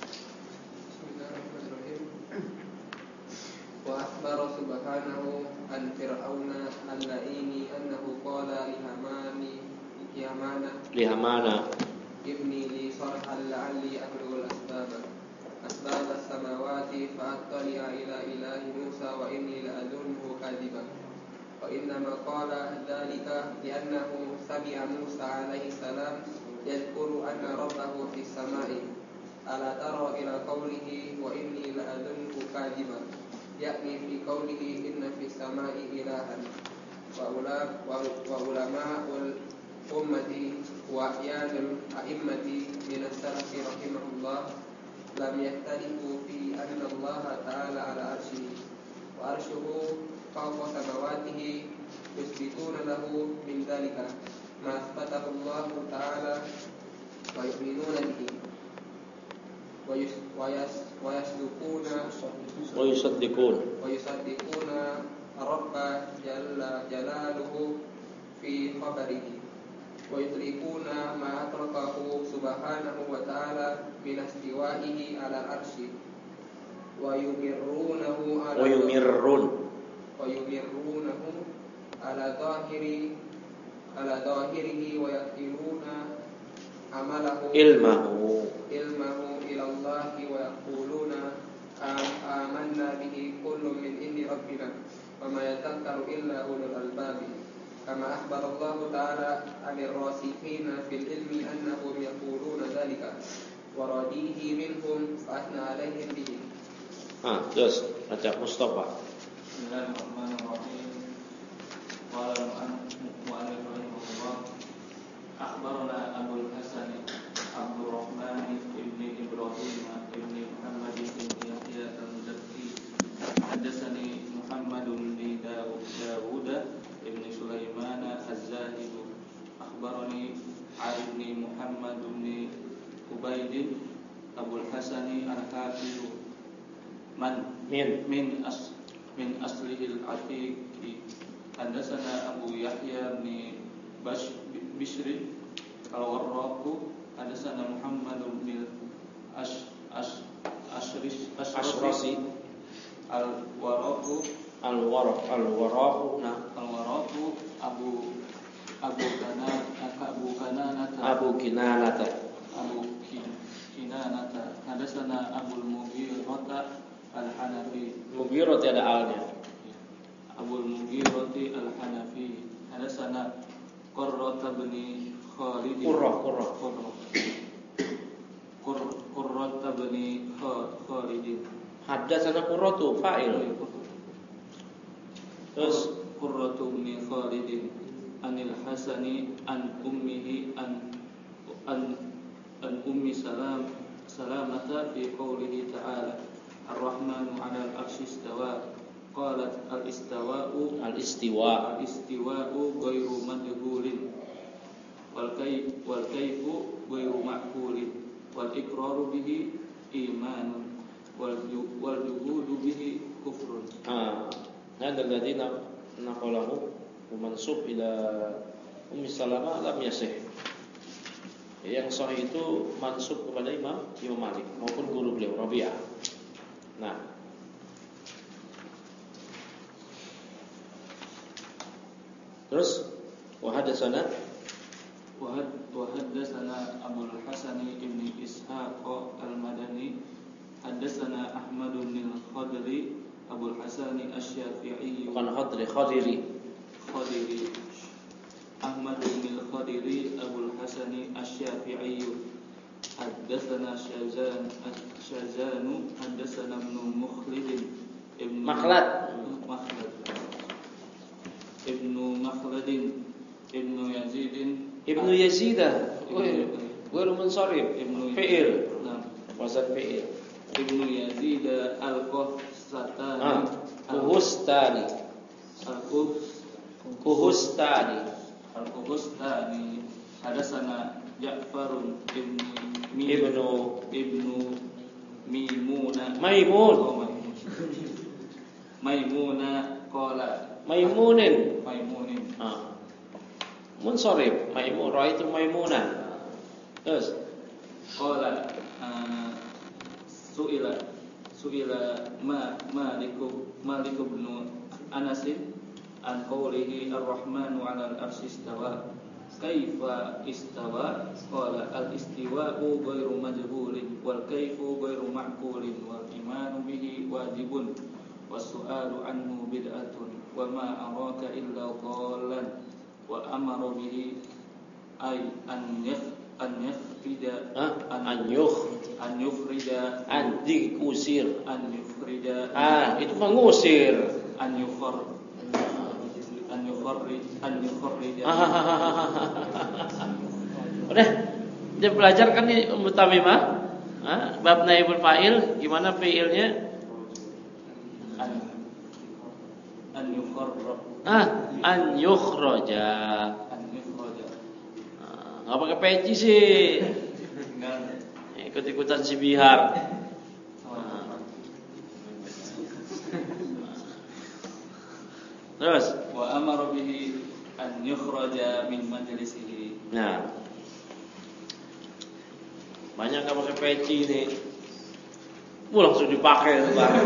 Wa akhbara subhanahu an fir'auna al-la'ini annahu qala li hamani yamana Li Hamana ibni li sarhan la'alli ablughu al-asbab asbab as-samawati fa'attali'a ila ilahi Musa wa inni la'adunhu kadhiban wa innama qala dhalika li'annahu sami'a Musa alaihi salam yadhkuru anna rabbahu fis sama'i ala tara ila qawlihi wa inni la'adunhu kadhiban yakni fi qawlihi inna fis sama'i ilahan wa ulama wa ulama'ul ummati wa ahyanul a'immati min as-salafi rahimahullah lam yahtalifu fi anna Allah ta'ala ala arsyihi wa arshuhu fawqa samawatihi yusbituna lahu min dhalika ma asbatahu Allah ta'ala wa yu'minuna bihi wa yasdukuna wa yusaddiqun wa yusaddiquna rabba jalla jalaluhu fi khabarihi wa yudrikuna ma atrakahu subhanahu wa ta'ala min istiwa'ihi ala arsy wa yumirrunahu ala wa yumirrun wa yumirrunahu ala zahiri ala zahirihi wa yakiluna amalahu ilmahu ilmahu ila Allah wa yaquluna amanna bihi kullun min indi rabbina wa ma yadhakkaru illa ulul albab kama akhbara Allah ta'ala 'anil rasikhina fil ilmi annahum yaquluna dhalika wa radihi minhum fa athna 'alaihim bihi. Ah, terus baca Mustafa. Bismillahirrahmanirrahim. Qala al-mu'allif rahimahullah akhbarana Abu Ubaidin Abul Hasani Al-Hafiz man Min min as min aslihil atiqi hadasana Abu Yahya bin Bash Bishri Al-Warraqu hadasana Muhammad bin Ash Ash Ashrish Ashrasi Al-Warraqu Al-Waraq Al-Waraq nah Al-Warraqu Abu Abu Kana Abu Kananata Abu Kinanata Abu Kinanata hadasana Abul Mughirah Al-Hanafi Mughirah ada alnya Abul Mughirah Al-Hanafi hadasana Qurrah bin Khalid Qurrah Qurrah Qurrah Qurrah bin Khalid Haddatsana Qurratu fa'il terus Qurrah bin Khalid Anil Hasani an ummihi an an an ummi salam salamata fi qoulihi ta'ala Ar-Rahmanu 'alal 'arsy istawa qalat al-istawa'u al-istiwa al-istiwa'u ghairu madhulin wal kayf wal kayfu ghairu ma'qulin wal iqraru bihi imanun wal wal juhudu bihi kufrun. Ah, hadal ladina naqalahu mansub ila Ummi Salamah lam yasih. Yang sahih itu mansub kepada Imam Imam Malik maupun guru beliau Rabi'ah. Nah, terus wa hadatsana wa hadatsana Abdul Hasan ibn Ishaq al-Madani hadatsana Ahmad bin al-Khadri Abdul Hasan asy-Syafi'i bukan Khadri Khadiri Khadiri Ahmad bin al-Khadiri Abdul Hasan asy-Syafi'i hadatsana Syazan Syazanu hadatsana Ibnu Mukhlid Ibnu Makhlad Makhlad Ibnu Makhlad Ibnu Yazid Ibnu Yazid Guru Mansarif Ibnu Fi'il Nah, wazan fi'il Ibnu Yazid Al-Qahsatani ah Kuhustani Kuhustani Al-Qahsatani hadatsana Ja'farun ibnu Ibnu Ibnu Mimuna Maimun Oh, Maimun. Maimuna qala Maimunin Maimunin ah Munsharif Maimun raitu Maimuna terus qala uh, suila suila ma maliku maliku bin Anas an qawlihi ar-rahmanu 'alal arsy istawa kaifa istawa qala al-istiwa'u ghairu majhulin wal kaifu ghairu ma'qulin wal imanu bihi wajibun was-su'alu anhu bid'atun wa ma araka illa dhallan wa amara bihi ay an yakh an yakhrija an yukh an yukhrija an dikusir an yukhrija ah itu mengusir an yukhar an yukharrij an yukharrija udah dia belajar kan nih mutamimah ah bab naibul fa'il gimana fi'ilnya an an yukharraj ah an yukhraja an yukhraja nggak pakai peci sih ikut-ikutan si Bihar. Terus wa amara bihi an yukhraja min majlisihi. Nah, banyak nggak pakai peci ini, bu langsung dipakai tuh bang.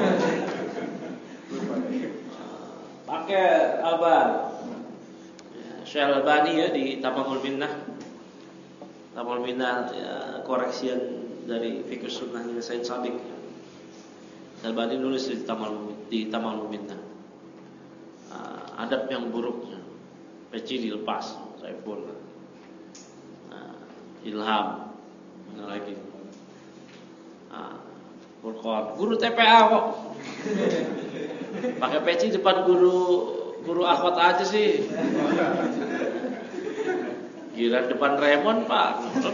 Pakai abang. Syekh Al-Albani ya di Tamamul Minnah. Tamamul Minnah ya, koreksian dari Fiqh Sunnahnya Said Sabiq. Al-Albani nulis di Tamamul di Tamamul Minnah. Uh, adab yang buruknya, peci dilepas, saya pun. Uh, ilham, mana lagi? Uh, Furqan, guru T P A kok. Pakai peci depan guru guru akhwat aja sih. Gila depan Raymond Pak.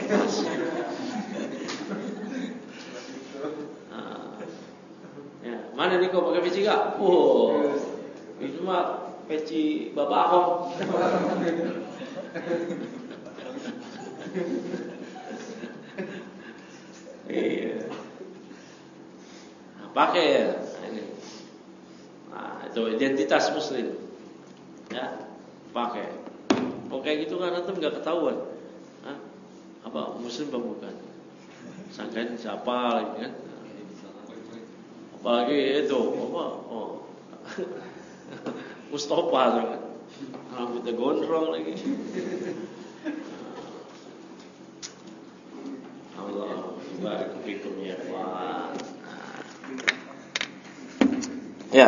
Nah, ya, mana nih kok pakai peci gak? Oh, itu mah peci bapak Ahok. Iya. Nah, pakai ya ini. Nah, itu identitas muslim. Ya, pakai. Pakai gitu kan antum enggak ketahuan. Hah? Apa muslim apa bukan? Sangkain siapa lagi kan? Apalagi itu apa? Oh. Mustafa kan. Rambutnya gondrong lagi. Allah barik fikum ya Pak. Ya.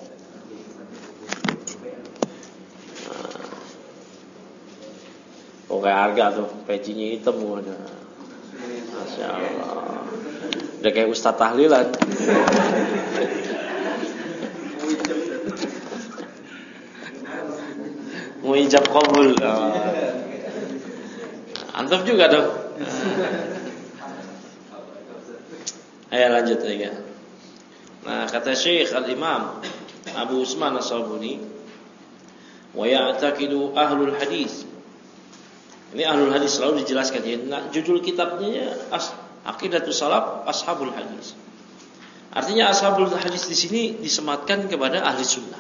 Oh kayak harga tuh, pecinya hitam ada. Masya Allah. Udah kayak Ustadz tahlilan. Muijab qabul. Oh. Antum juga dong. Ayo lanjut lagi. Nah, kata Syekh Al-Imam Abu Usman As-Sabuni, wa ya'taqidu ahlul hadis. Ini ahlul hadis selalu dijelaskan ya. Nah, judul kitabnya As Aqidatus Salaf Ashabul Hadis. Artinya Ashabul Hadis di sini disematkan kepada ahli sunnah.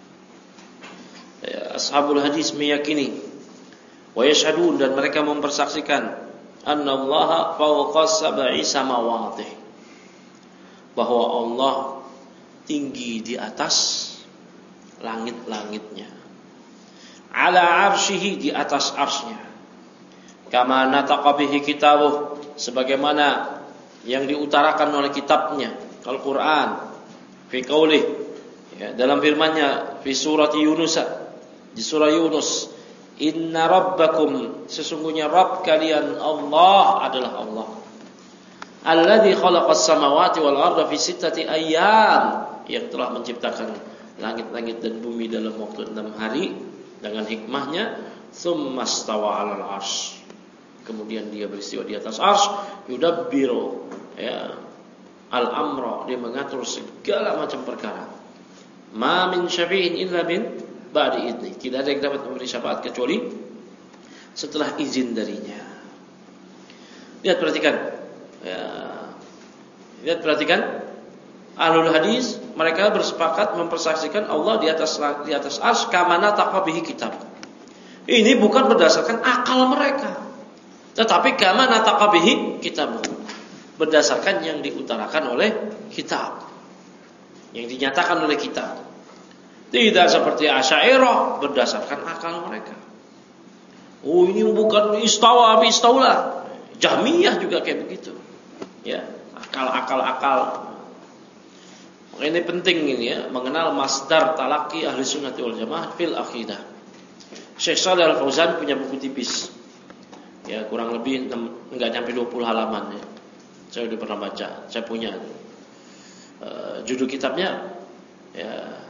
Ya, Ashabul Hadis meyakini wa yashhadun dan mereka mempersaksikan annallaha fawqa sab'i samawati, bahwa Allah tinggi di atas langit-langitnya, ala arsyihi di atas arsy-Nya, kama nataqa bihi kitabuh sebagaimana yang diutarakan oleh kitabnya Al-Qur'an fi qaulih ya, dalam firman-Nya fi surati Yunus, di surah Yunus, inna rabbakum sesungguhnya Rabb kalian Allah adalah Allah alladzi khalaqas samawati wal arda fi sittati ayyam, yang telah menciptakan langit-langit dan bumi dalam waktu enam hari dengan hikmahnya, tsumma stawa 'alal arsy, kemudian dia beristiwa di atas arsy, yudabbiru ya al-amra, dia mengatur segala macam perkara, ma min syafi'in illa min ba'di idzni, tidak ada yang dapat memberi syafaat kecuali setelah izin darinya. Lihat perhatikan ya, lihat perhatikan ahlul hadis mereka bersepakat mempersaksikan Allah di atas di atas arsy kama nataqa bihi kitab. Ini bukan berdasarkan akal mereka, tetapi kama nataqa bihi kitab, berdasarkan yang diutarakan oleh kitab, yang dinyatakan oleh kitab. Tidak seperti Asy'ariyah berdasarkan akal mereka. Oh ini bukan istawa bi istaula. Jahmiyah juga kayak begitu. Ya, akal-akal-akal. Ini penting ini ya, mengenal masdar talaqi ahli sunnah wal jamaah fil aqidah. Syekh Shalih Al-Fauzan punya buku tipis. Ya, kurang lebih enggak sampai dua puluh halaman ya. Saya udah pernah baca, saya punya. Uh, judul kitabnya ya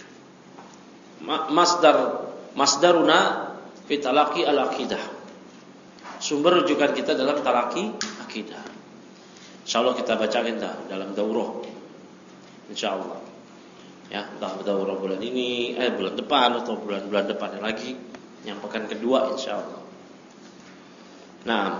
Masdar Masdaruna fi talaqi al-aqidah. Sumber rujukan kita dalam talaqi akidah. Insyaallah kita bacakan dah dalam daurah. Insyaallah. Ya, entah daurah bulan ini, eh bulan depan atau bulan-bulan depannya lagi, yang pekan kedua insyaallah. Nah,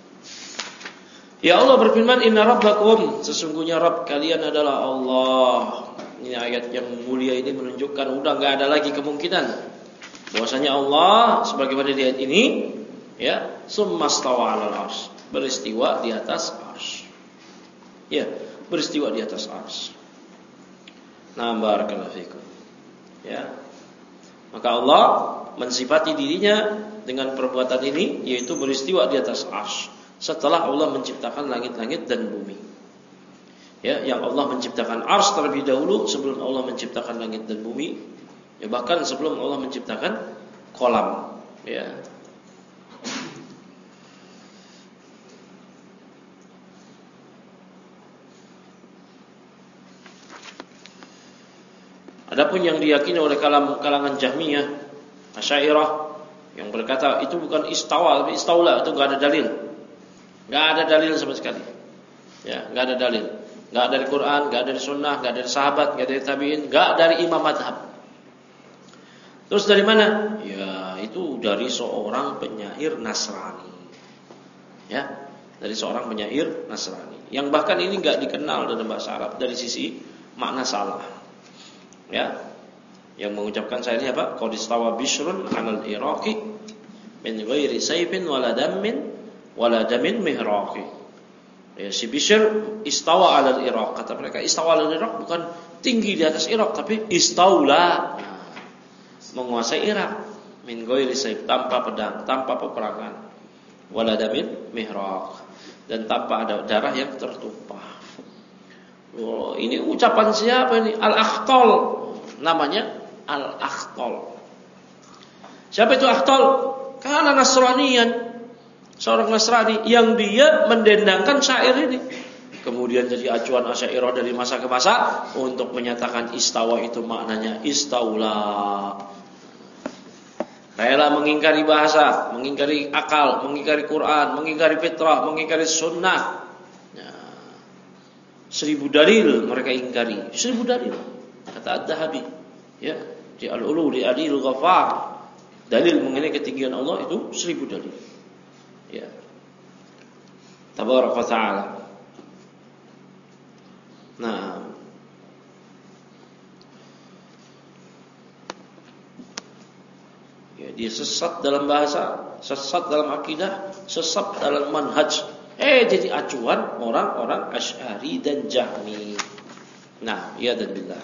ya Allah berfirman, inna rabbakum, sesungguhnya Rabb kalian adalah Allah. Ini ayat yang mulia ini menunjukkan udah enggak ada lagi kemungkinan bahwasanya Allah sebagaimana di ayat ini ya, summastawa 'alal arsy, beristiwa di atas arsy. Ya, beristiwa di atas arsy. Nah, barakallahu fikum. Ya. Maka Allah mensifati dirinya dengan perbuatan ini, yaitu beristiwa di atas arsy setelah Allah menciptakan langit-langit dan bumi. Ya, yang Allah menciptakan arsy terlebih dahulu sebelum Allah menciptakan langit dan bumi. Ya, bahkan sebelum Allah menciptakan kolam. Ya. Adapun yang diyakini oleh kalangan Jahmiyah, Asy'ariyah yang berkata itu bukan istawa tapi istaula, itu enggak ada dalil. Enggak ada dalil sama sekali. Ya, enggak ada dalil. Enggak dari Quran, enggak dari sunnah, enggak dari sahabat, enggak dari tabi'in, enggak dari imam madhab. Terus dari mana? Ya, itu dari seorang penyair Nasrani. Ya. dari seorang penyair Nasrani. Yang bahkan ini enggak dikenal dalam bahasa Arab dari sisi makna salah. Ya. Yang mengucapkan saya ini apa? Qad istawa bishrun 'alal iraqi min ghairi sayfin wala dammin wala damin mihraqi. Ya, si Bishr istawa 'alal Iraq. Kata mereka istawa 'alal Iraq bukan tinggi di atas Irak, tapi istaula, menguasai Irak. Min ghairi sayf, tanpa pedang, tanpa peperangan. Wala damin mihraq, dan tanpa ada darah yang tertumpah. Oh, ini ucapan siapa ini? Al-Akhtal, namanya Al-Akhtal. Siapa itu Akhtal? Karena Nasraniyan, seorang Nasrani yang dia mendendangkan syair ini. Kemudian jadi acuan Asy'ariyah dari masa ke masa untuk menyatakan istawa itu maknanya istaula. Rela mengingkari bahasa, mengingkari akal, mengingkari Quran, mengingkari fitrah, mengingkari sunnah. Ya. Seribu dalil mereka ingkari, seribu dalil. Kata Ad-Dahabi, ya, di Al-Ulu di Adil Ghafar, dalil mengenai ketinggian Allah itu seribu dalil. Ya. Tabaraka ta'ala. Nah, ya, dia sesat dalam bahasa, sesat dalam akidah, sesat dalam manhaj. Eh jadi acuan orang-orang Asy'ari dan Jahmi. Nah, ya dan billah.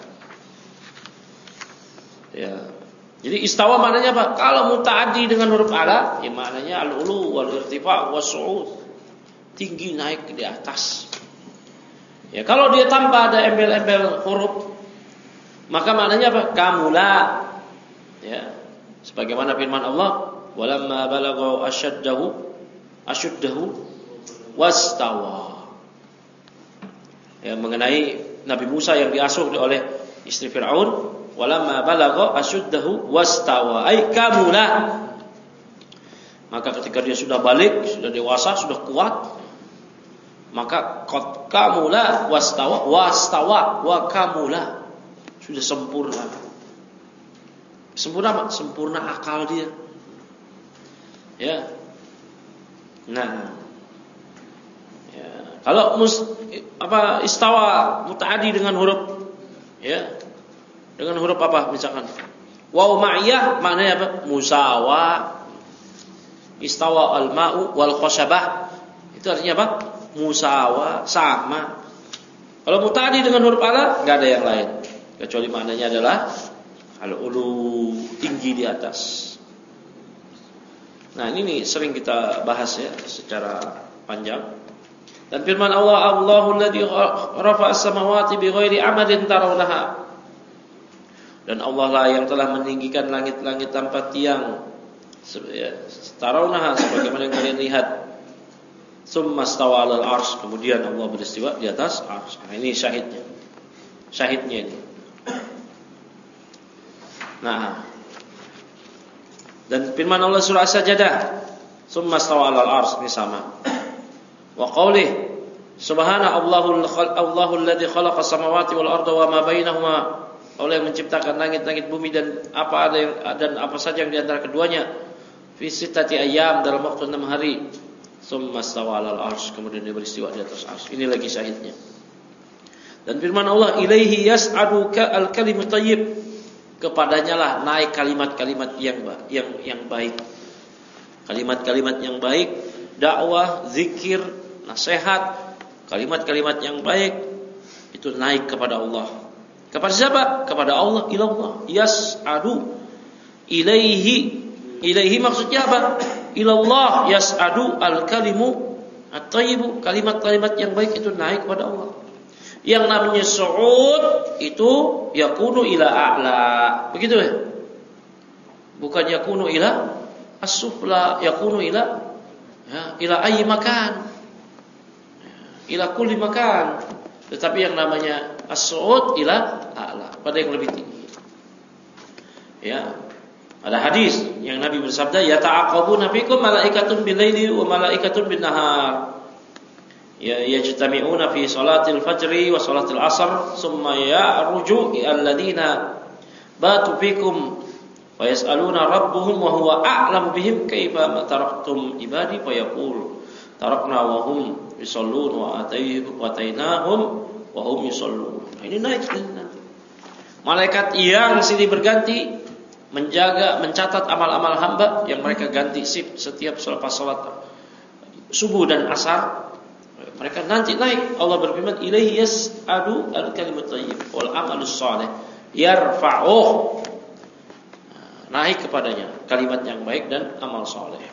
Ya. Jadi istawa maknanya apa? Kalau muta'addi dengan huruf ala, ya maknanya al-ulu wal irtifa' was su'ud. Tinggi, naik di atas. Ya, kalau dia tanpa ada embel-embel huruf, maka maknanya apa? Kamula. Ya. Sebagaimana firman Allah, "Walamma balagha ashaddahu ashuddahu wastawa." Ya, mengenai Nabi Musa yang diasuh oleh istri Firaun, "Walamma balagha ashuddahu wastawa," ay kamula. Maka ketika dia sudah balik, sudah dewasa, sudah kuat, maka qad kamula wastawa wastawa wa kamula, sudah sempurna. Sempurna apa? Sempurna akal dia. Ya. Nah. Ya. Kalau mus, apa istawa mutaaddi dengan huruf, ya. Dengan huruf apa misalkan? Waw ma'iyah maknanya apa? Musawa. Istawa al-ma'u wal khashabah. Itu artinya apa? Musawa, sama. Kalau mutaaddi dengan huruf ala, enggak ada yang lain kecuali maknanya adalah al-ulu, tinggi di atas. Nah, ini nih sering kita bahas ya secara panjang. Dan firman Allah, Allahul ladzi rafa'a as-samawati bighairi amadin tarawnaha. Dan Allah lah yang telah meninggikan langit-langit tanpa tiang. Tarawnaha, sebagaimana yang kalian lihat. Tsumma stawa 'alal 'arsy, kemudian Allah beristiwa di atas 'arsy. Nah, ini syahidnya. Syahidnya ini. Nah, dan firman Allah surah As-Sajdah, "Tsumma stawa 'alal 'arsy," ini sama. Wa qaulih, "Subhana Allahul Allahul ladzi khalaqa samawati wal arda wa ma bainahuma." Allah yang menciptakan langit-langit bumi dan apa ada yang dan apa saja yang di antara keduanya. Fi sittati ayyam, dalam waktu enam hari. Tsumma stawa 'alal 'arsy, kemudian dia beristiwa di atas 'arsy. Ini lagi syahidnya. Dan firman Allah, "Ilaihi yas'adu al-kalimut thayyib." Kepadanya lah naik kalimat-kalimat yang yang yang baik. Kalimat-kalimat yang baik, dakwah, zikir, nasihat, kalimat-kalimat yang baik itu naik kepada Allah. Kepada siapa? Kepada Allah, ilallah. Yas'adu ilaihi. Ilaihi maksudnya apa? Ilallah yas'adu al-kalimu at-thayyibu. Kalimat-kalimat yang baik itu naik kepada Allah. Yang namanya su'ud itu yakunu ila a'la. Begitu ya? Bukan yakunu ila as-sufla, yakunu ila ya, ila ayyi makan. Ila kulli makan. Tetapi yang namanya as-su'ud ila a'la, pada yang lebih tinggi. Ya. Ada hadis yang Nabi bersabda, "Yata'aqabuna fikum malaikatun bil-laili wa malaikatun bin-nahar." Ya yajtami'una fi salatil fajri wa salatil asr, summa ya'ruju alladhina batu fikum wa yas'aluna rabbuhum wa huwa a'lamu bihim kaifa taraktum ibadi fa yaqul tarakna wa hum yusallun wa atainahum wa hum yusallun. Ini naik nanti. Malaikat yang silih berganti menjaga, mencatat amal-amal hamba yang mereka ganti sip setiap selepas salat subuh dan asar. Mereka nanti naik. Allah berfirman, ilaihi yas'adu al-kalimut thayyib wal amalus shalih yarfa'uh. Naik kepadanya kalimat yang baik dan amal saleh.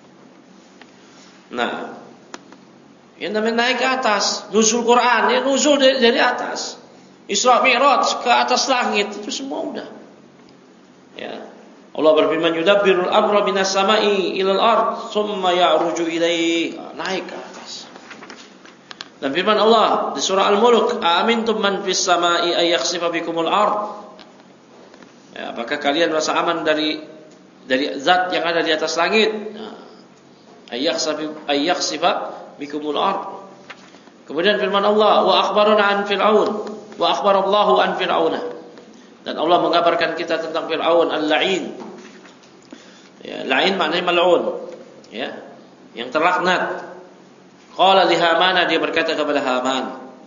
Nah, yang namanya naik ke atas, nuzul Quran, ya nuzul dari, dari atas. Isra Mi'raj ke atas langit, itu semua udah. Ya. Allah berfirman, yudabbirul amra minas sama'i ilal ard, tsumma ya'ruju ilaihi. Naik ke atas. Dan firman Allah di surah Al-Mulk, "Amintum man fis sama'i ay yakhsifa bikumul ard?" Ya, apakah kalian merasa aman dari dari zat yang ada di atas langit? Ayyakhsifa ayyakhsifa bikumul ard. Kemudian firman Allah, wa akhbarana an fir'aun wa akhbarallahu an fir'auna. Dan Allah mengabarkan kita tentang Fir'aun al-la'in. Ya, la'in maknanya mal'un. Ya, yang terlaknat. Qala li Haman, dia berkata kepada Haman.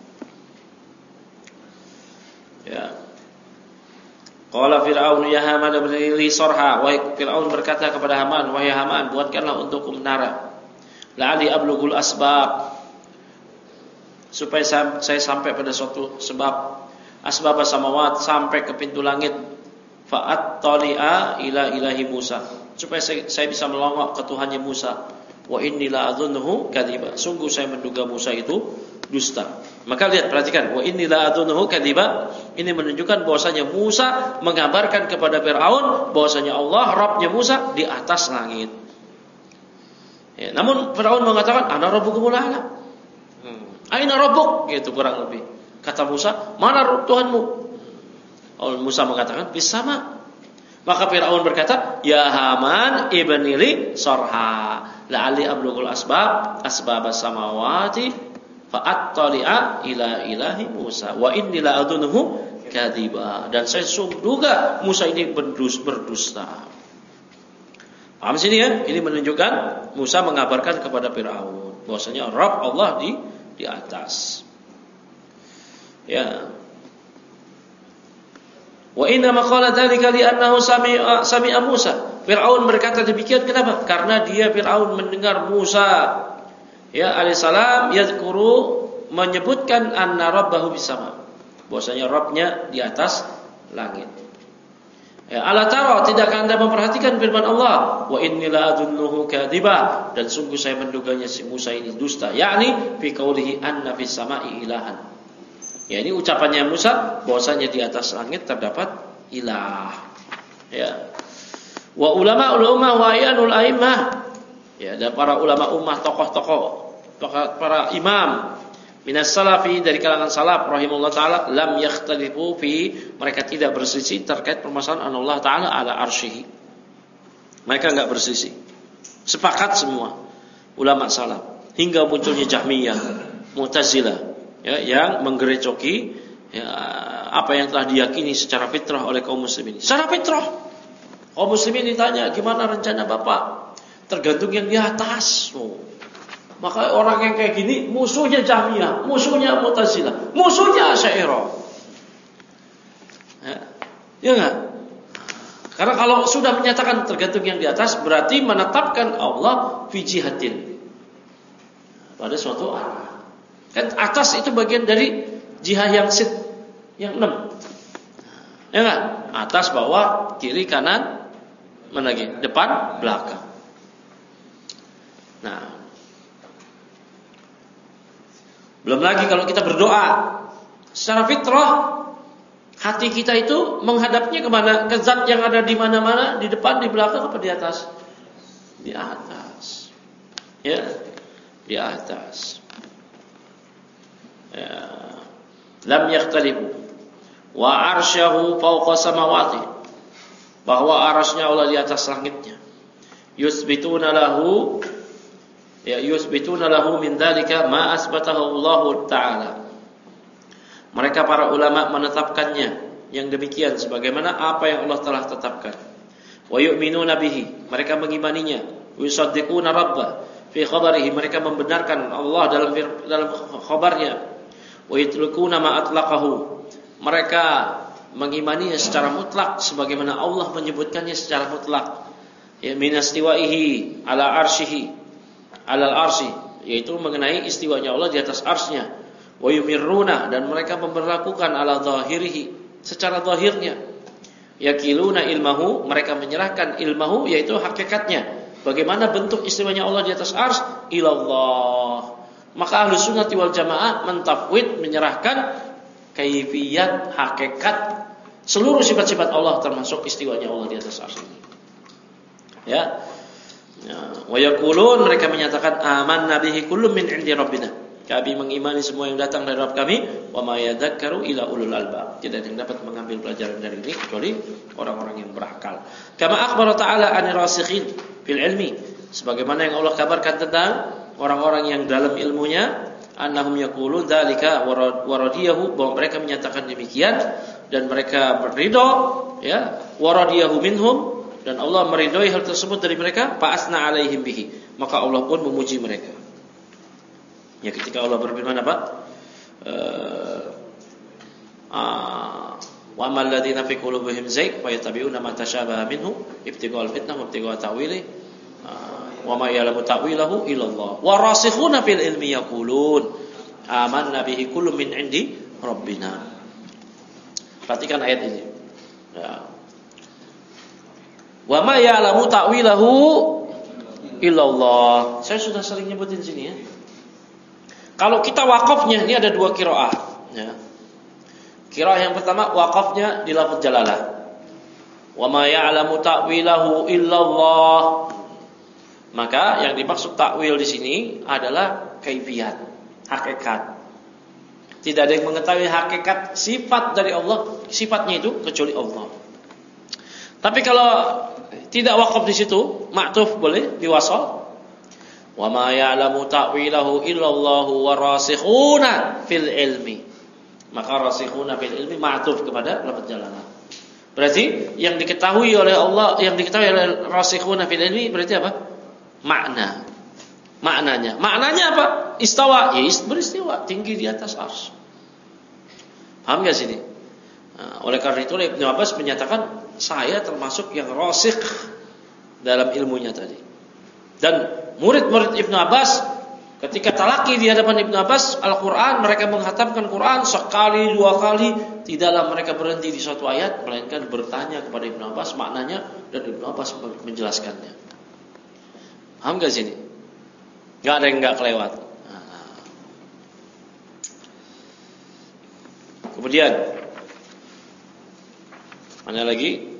Ya. Qala Fir'aun ya Haman ibni li sarha. Wahai Fir'aun berkata kepada Haman, wahai Haman, buatkanlah untukku menara. La'ali ablughul asbab. Supaya saya, saya sampai pada suatu sebab. Asbab samawat, sampai ke pintu langit. Fa'at tali'a ila ilahi Musa. Supaya saya, saya bisa melongok ke Tuhannya Musa. Wa inni la adhunnuhu kadhiba. Sungguh saya menduga Musa itu dusta. Maka lihat, perhatikan, wa inni la adhunnuhu kadhiba. Ini menunjukkan bahwasanya Musa mengabarkan kepada Firaun bahwasanya Allah Rabbnya Musa di atas langit. Ya, namun Firaun mengatakan, ana rabbukumul a'la. Hmm. Aina rabbuk? Gitu kurang lebih. Kata Musa, mana Tuhanmu? Allah Musa mengatakan, bis sama. Maka Firaun berkata, ya Haman ibni li sarha la'ali ablughul asbab asbabas samawati fa'attali'a ila ilahi Musa wa inni la adunhu kadhiba. Dan saya sungguh duga Musa ini berdusta. Paham sini ya? Ini menunjukkan Musa mengabarkan kepada Firaun bahwasanya Rabb Allah di di atas. Ya. Wa inna ma qala dzalika li annahu sami'a sami'a Musa. Firaun berkata demikian kenapa? Karena dia Firaun mendengar Musa ya alaihissalam yadhkuru menyebutkan anna rabbahu bisama. Bahwasanya Rabbnya di atas langit. Ya, ala tara, tidakkah Anda memperhatikan firman Allah? Wa inni la adunnuhu kadhiba, dan sungguh saya menduganya si Musa ini dusta. Yakni fi qaulihi anna fis sama'i ilahan. Ya, ini ucapannya Musa bahwasanya di atas langit terdapat ilah. Ya. Wa ulama ulama wa ayanul a'immah. Ya, dan para ulama ummah, tokoh-tokoh, para imam minas salafi dari kalangan salaf rahimahullah taala lam yakhtalifu fi, mereka tidak berselisih terkait permasalahan Allah taala ala arsyihi. Mereka enggak berselisih. Sepakat semua ulama salaf hingga munculnya Jahmiyah, Mu'tazilah ya, yang menggerecoki ya, apa yang telah diyakini secara fitrah oleh kaum muslimin. Secara fitrah kaum muslimin ditanya, gimana rencana Bapak? Tergantung yang di atas. Oh. Maka orang yang kayak gini musuhnya Jahmiyah, musuhnya Mu'tazilah, musuhnya Asy'ariyah. Ya, ya enggak? Karena kalau sudah menyatakan tergantung yang di atas, berarti menetapkan Allah fi jihatin, pada suatu arah. Kan atas itu bagian dari jihah yang sit, yang enam. Ya enggak? Atas, bawah, kiri, kanan, mana lagi? Depan, belakang. Nah, belum lagi kalau kita berdoa secara fitrah, hati kita itu menghadapnya kemana? Ke zat yang ada di mana-mana, di depan, di belakang, apa di atas? Di atas. Ya, di atas. Ya. Lam yakhtalifu wa arsyahu fawqa samawati, bahwa arasnya Allah di atas langitnya. Yusbituna lahu ya yusbituna lahu min dzalika ma asbatahu Allah taala. Mereka para ulama menetapkannya yang demikian sebagaimana apa yang Allah telah tetapkan. Wa yu'minuna bihi, mereka mengimaninya. Wa yusaddiquna rabbah, fi khabarihi, mereka membenarkan Allah dalam dalam khabarnya. Wa yatlukuna ma atlaqahu, mereka mengimaninya secara mutlak sebagaimana Allah menyebutkannya secara mutlak. Ya, minastiwaihi ala arsyihi, ala al-arsy, yaitu mengenai istiwanya Allah di atas arsy-Nya. Wa yumirruna, dan mereka memperlakukan ala zahirihi, secara zahirnya. Yakiluna ilmahu, mereka menyerahkan ilmahu, yaitu hakikatnya. Bagaimana bentuk istiwanya Allah di atas arsy? Ilallah. Maka Ahlus Sunnah wal Jamaah mentafwid, menyerahkan kaifiyat, hakikat seluruh sifat-sifat Allah termasuk istiwanya Allah di atas arsy. Ya. Ya, wa yaqulun, mereka menyatakan amanna bihi kullun min indi rabbina. Kami mengimani semua yang datang dari Rabb kami, wa ma yadzakkaru illa ulul albab. Tidak ada yang dapat mengambil pelajaran dari ini kecuali orang-orang yang berakal. Kama akhbara ta'ala 'anil rasikhin fil ilmi, sebagaimana yang Allah kabarkan tentang orang-orang yang dalam ilmunya, annahum yaqulun dzalika wa radiyahu, bahwa mereka menyatakan demikian dan mereka berridha, ya, wa radiyahu minhum, dan Allah meridhai hal tersebut dari mereka, fa asna 'alaihim bihi, maka Allah pun memuji mereka. Ya, ketika Allah berfirman apa? Wa amal ladzina fi qulubihim zayg fa yattabi'una ma tashabaha minhu ibtigha'al fitnah wa ibtigha'a ta'wili wa ma ya'lamu ta'wilahu illa Allah. Wa rasikhuna fil ilmi yaqulun amanna bihi kullun min 'indi rabbina. Perhatikan ayat ini. Ya. Wa ma ya'lamu ta'wilahu illa Allah. Saya sudah sering nyebutin sini ya. Kalau kita wakafnya, ini ada dua qiraah, ya. Qiraah yang pertama wakafnya di lafaz jalalah. Wa ma ya'lamu ta'wilahu illallah. Maka yang dimaksud takwil di sini adalah kaifiyat, hakikat. Tidak ada yang mengetahui hakikat sifat dari Allah, sifatnya itu kecuali Allah. Tapi kalau tidak wakaf di situ, ma'tuf boleh diwasal. Wa ma ya'lamu ta'wilahu illallahu wa rasikhuna fil ilmi. Maka rasikhuna fil ilmi ma'tuf kepada lafaz jalalah. Berarti yang diketahui oleh Allah, yang diketahui oleh rasikhuna fil ilmi berarti apa? Makna. Maknanya. Maknanya apa? Istawa, ya beristiwa, tinggi di atas arsy. Paham enggak sini? Nah, oleh karena itu Ibnu Abbas menyatakan saya termasuk yang rasikh dalam ilmunya tadi. Dan murid-murid Ibnu Abbas ketika talaki di hadapan Ibnu Abbas Al-Quran, mereka menghatamkan Quran sekali dua kali, tidaklah mereka berhenti di suatu ayat, melainkan bertanya kepada Ibnu Abbas maknanya, dan Ibnu Abbas menjelaskannya. Paham gak sini? Gak ada yang gak kelewat. Nah. Kemudian mana lagi?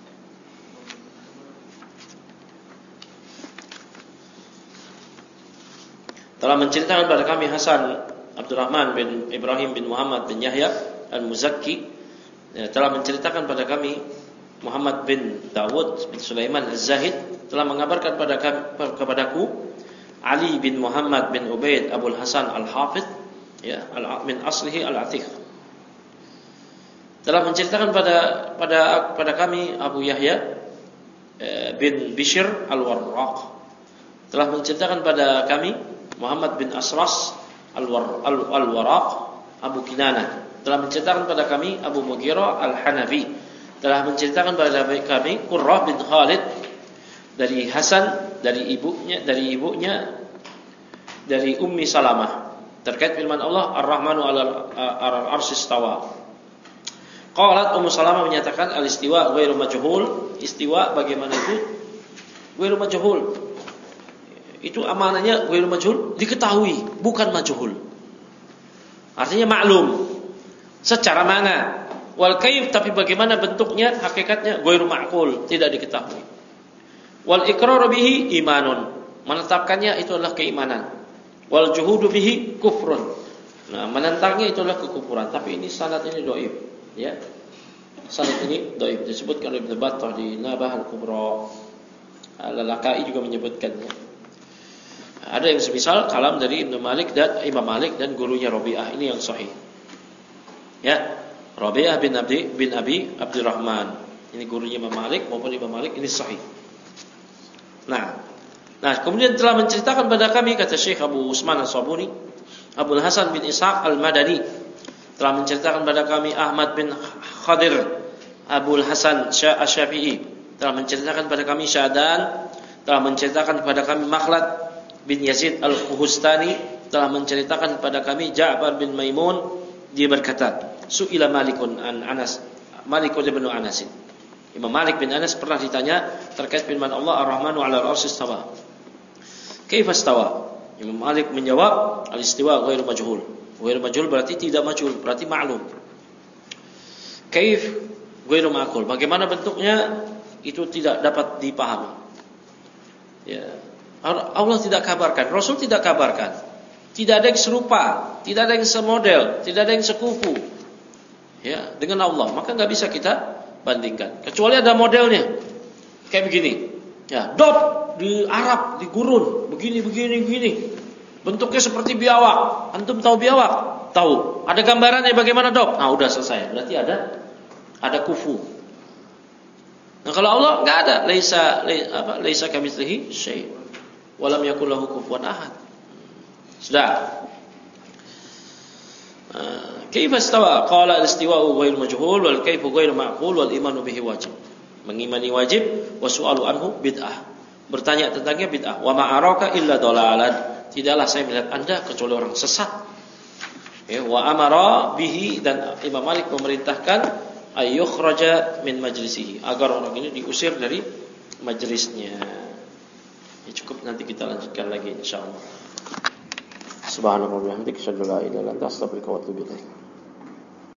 Telah menceritakan kepada kami Hasan Abdurrahman bin Ibrahim bin Muhammad bin Yahya Al-Muzakki, ya, telah menceritakan pada kami Muhammad bin Dawud bin Sulaiman Az-Zahid telah mengabarkan pada kami, kepadaku Ali bin Muhammad bin Ubaid Abul Hasan Al-Hafidh, ya, min aslihi Al-Atiq, telah menceritakan pada pada pada kami Abu Yahya eh, bin Bishr Al-Warraq, telah menceritakan pada kami Muhammad bin Asras Al-Warraq Abu Kinanah, telah menceritakan pada kami Abu Mughirah Al-Hanafi, telah menceritakan pada kami Qurrah bin Khalid dari Hasan, dari ibunya dari ibunya dari Ummi Salamah terkait firman Allah Ar-Rahmanu 'alal arsy istawa. Qalat Ummu Salamah menyatakan al-istiwa ghairu majhul, istiwa bagaimana itu ghairu majhul. Itu amanahnya ghairu majhul, diketahui, bukan majhul. Artinya maklum secara mana. Wal kaif, tapi bagaimana bentuknya, hakikatnya ghairu ma'qul, tidak diketahui. Wal iqrar bihi imanun, menetapkannya itu adalah keimanan. Wal juhudu bihi kufrun. Nah, menentangnya itu adalah kekufuran. Tapi ini sanad ini dhaif, ya. Sanad ini dhaif, disebutkan oleh Ibnu Battah di Nabah Al-Kubra. Al-Lalakai juga menyebutkannya. Ada yang semisal kalam dari Ibnu Malik dan Imam Malik dan gurunya Rabi'ah, ini yang sahih. Ya, Rabi'ah bin Abi bin Abi Abdurrahman. Ini gurunya Imam Malik maupun Imam Malik, ini sahih. Nah, Nah, kemudian telah menceritakan pada kami, kata Syekh Abu Usman As-Sabuni, Abdul Hasan bin Ishaq Al-Madani telah menceritakan pada kami, Ahmad bin Khadir Abdul Hasan Asy-Syafi'i telah menceritakan pada kami, Syadan telah menceritakan kepada kami, Makhlad bin Yazid Al-Khuhustani telah menceritakan kepada kami, Ja'far bin Maimun, dia berkata, Su'ila Malikun an Anas, Malik bin Anas. Imam Malik bin Anas pernah ditanya terkait firman Allah Ar-Rahmanu 'alal 'arsy istawa. Kaifa istawa? Imam Malik menjawab, al-istiwa ghairu majhul. Ghairu majhul berarti tidak majhul, berarti ma'lum. Kaif ghairu ma'qul. Bagaimana bentuknya itu tidak dapat dipahami. Ya. Allah tidak kabarkan, Rasul tidak kabarkan. Tidak ada yang serupa, tidak ada yang semodel, tidak ada yang sekufu. Ya, dengan Allah, maka enggak bisa kita bandingkan. Kecuali ada modelnya. Kayak begini. Ya, dot di Arab, di gurun, begini begini begini. Bentuknya seperti biawak. Antum tahu biawak? Tahu. Ada gambarannya bagaimana dot? Nah, udah selesai. Berarti ada ada kufu. Nah, kalau Allah enggak ada, laisa apa? Laisa kamitslihi syai'. Wa lam yakul lahu kufuwan ahad. Sudah. Kaifa istawa? Qala al-istiwa'u ghairu majhul wal kaifu ghairu ma'qul wal imanu bihi wajib. Mengimani wajib, wa su'alu anhu bid'ah. Bertanya tentangnya bid'ah. Wa ma'araka illa dalalan. Tidaklah saya melihat Anda kecuali orang sesat. Ya, wa amara bihi, dan Imam Malik memerintahkan ayyukhraja min majlisihi, agar orang ini diusir dari majelisnya. Ya, cukup, nanti kita lanjutkan lagi insyaallah. Subhanallah wa bihamdihi, asyhadu an la ilaha illa anta, astaghfiruka wa atubu ilaik.